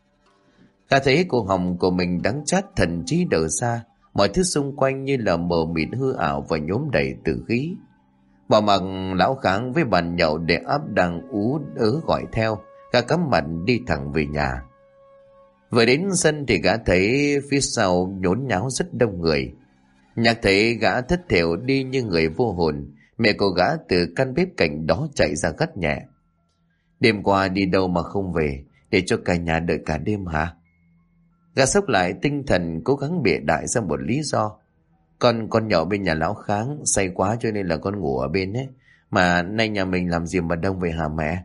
Gã thấy cổ họng của mình đắng chát, thần trí đờ ra, mọi thứ xung quanh như là mờ mịt hư ảo và nhuốm đầy tử khí. Bỏ mặc lão Kháng với bàn nhậu để áp đang ú ớ gọi theo, gã cắm mặt đi thẳng về nhà. Vừa đến sân thì gã thấy phía sau nhốn nháo rất đông người. Nhạc thấy gã thất thểu đi như người vô hồn, mẹ của gã từ căn bếp cạnh đó chạy ra gắt nhẹ. Đêm qua đi đâu mà không về, để cho cả nhà đợi cả đêm hả? Gã sốc lại tinh thần, cố gắng bịa đại ra một lý do. Con nhỏ bên nhà lão Kháng, say quá cho nên là con ngủ ở bên ấy. Mà nay nhà mình làm gì mà đông vậy hả mẹ?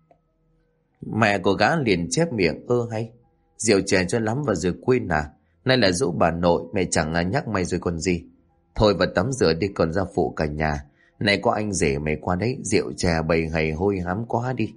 Mẹ của gã liền chép miệng: hay, rượu chè cho lắm và rồi quên à? Nay là giỗ bà nội, mẹ chẳng nhắc mày rồi còn gì. Thôi vào tắm rửa đi còn ra phụ cả nhà. Này có anh rể mày qua đấy, rượu chè bầy hầy hôi hám quá đi.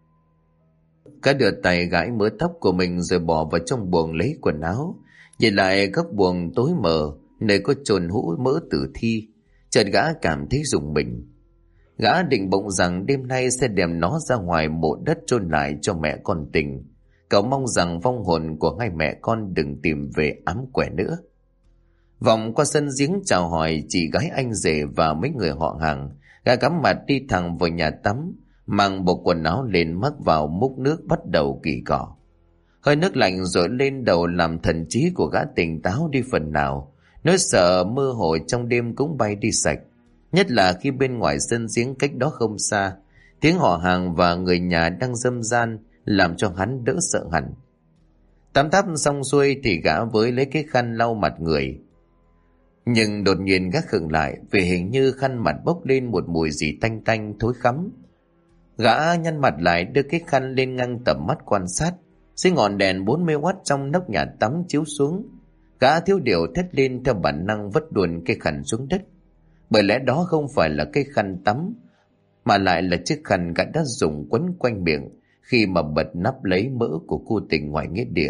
Cả đưa tay gãi mớ tóc của mình rồi bỏ vào trong buồng lấy quần áo. Nhìn lại góc buồng tối mờ, nơi có chôn hũ mỡ tử thi, chợt gã cảm thấy rùng mình. Gã định bụng rằng đêm nay sẽ đem nó ra ngoài mộ đất chôn lại cho mẹ con Tình. Cậu mong rằng vong hồn của hai mẹ con đừng tìm về ám quẻ nữa. Vòng qua sân giếng chào hỏi chị gái anh rể và mấy người họ hàng, gã cắm mặt đi thẳng vào nhà tắm, mang bộ quần áo lên mắc vào múc nước bắt đầu kỳ cọ. Hơi nước lạnh rội lên đầu làm thần trí của gã tỉnh táo đi phần nào. Nỗi sợ mơ hồ trong đêm cũng bay đi sạch. Nhất là khi bên ngoài sân giếng cách đó không xa, tiếng họ hàng và người nhà đang râm ran làm cho hắn đỡ sợ hẳn. Tắm táp xong xuôi thì gã với lấy cái khăn lau mặt người. Nhưng đột nhiên gã khựng lại vì hình như khăn mặt bốc lên một mùi gì tanh tanh thối khắm. Gã nhăn mặt lại đưa cái khăn lên ngang tầm mắt quan sát. Dưới ngọn đèn 40W trong nóc nhà tắm chiếu xuống, gã thiếu điều thét lên theo bản năng vứt đuồn cái khăn xuống đất. Bởi lẽ đó không phải là cái khăn tắm, mà lại là chiếc khăn gã đã dùng quấn quanh miệng khi mà bật nắp lấy mỡ của cô Tình ngoài nghĩa địa.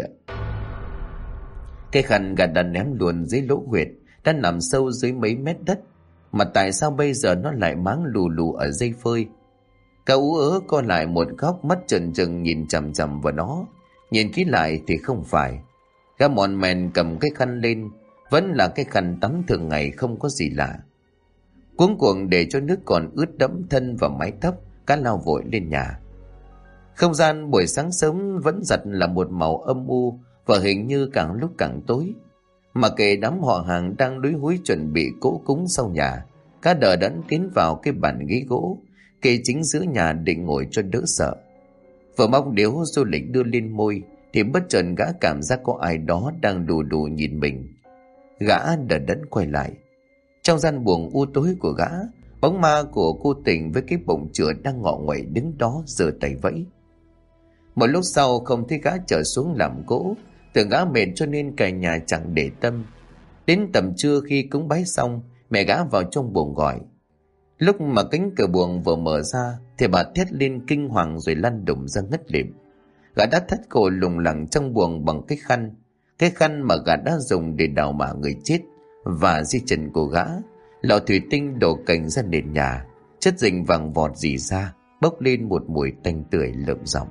Cái khăn gã đã ném luôn dưới lỗ huyệt đã nằm sâu dưới mấy mét đất, mà tại sao bây giờ nó lại máng lù lù ở dây phơi? Cả ú ớ co lại một góc, mắt trừng trừng nhìn chằm chằm vào nó. Nhìn kỹ lại thì không phải. Gã mòn mèn cầm cái khăn lên, vẫn là cái khăn tắm thường ngày, không có gì lạ. Cuống cuồng để cho nước còn ướt đẫm thân và mái tóc, gã lao vội lên nhà. Không gian buổi sáng sớm vẫn giặt là một màu âm u, và hình như càng lúc càng tối. Mà kệ đám họ hàng đang lúi húi chuẩn bị cỗ cúng sau nhà, gã đờ đẫn tiến vào cái bàn ghế gỗ kê chính giữa nhà định ngồi cho đỡ sợ. Vừa móc điếu du lịch đưa lên môi thì bất chợt gã cảm giác có ai đó đang đù đù nhìn mình. Gã đờ đẫn quay lại. Trong gian buồng u tối của gã, bóng ma của cô Tình với cái bụng chửa đang ngọ nguậy đứng đó giơ tay vẫy. Một lúc sau không thấy gã trở xuống làm gỗ, tưởng gã mệt cho nên cả nhà chẳng để tâm. Đến tầm trưa khi cúng bái xong, mẹ gã vào trong buồng gọi. Lúc mà cánh cửa buồng vừa mở ra thì bà thét lên kinh hoàng rồi lăn đùng ra ngất lịm. Gã đã thắt cổ lủng lẳng trong buồng bằng cái khăn mà gã đã dùng để đào mả người chết, và di chân của gã, lọ thủy tinh đổ cành ra nền nhà, chất dinh vàng vọt rỉ ra, bốc lên một mùi tanh tưởi lợm giọng.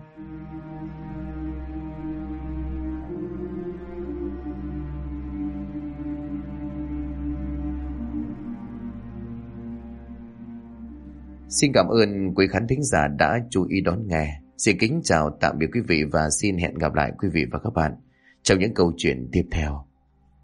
Xin cảm ơn quý khán thính giả đã chú ý đón nghe. Xin kính chào tạm biệt quý vị và xin hẹn gặp lại quý vị và các bạn trong những câu chuyện tiếp theo.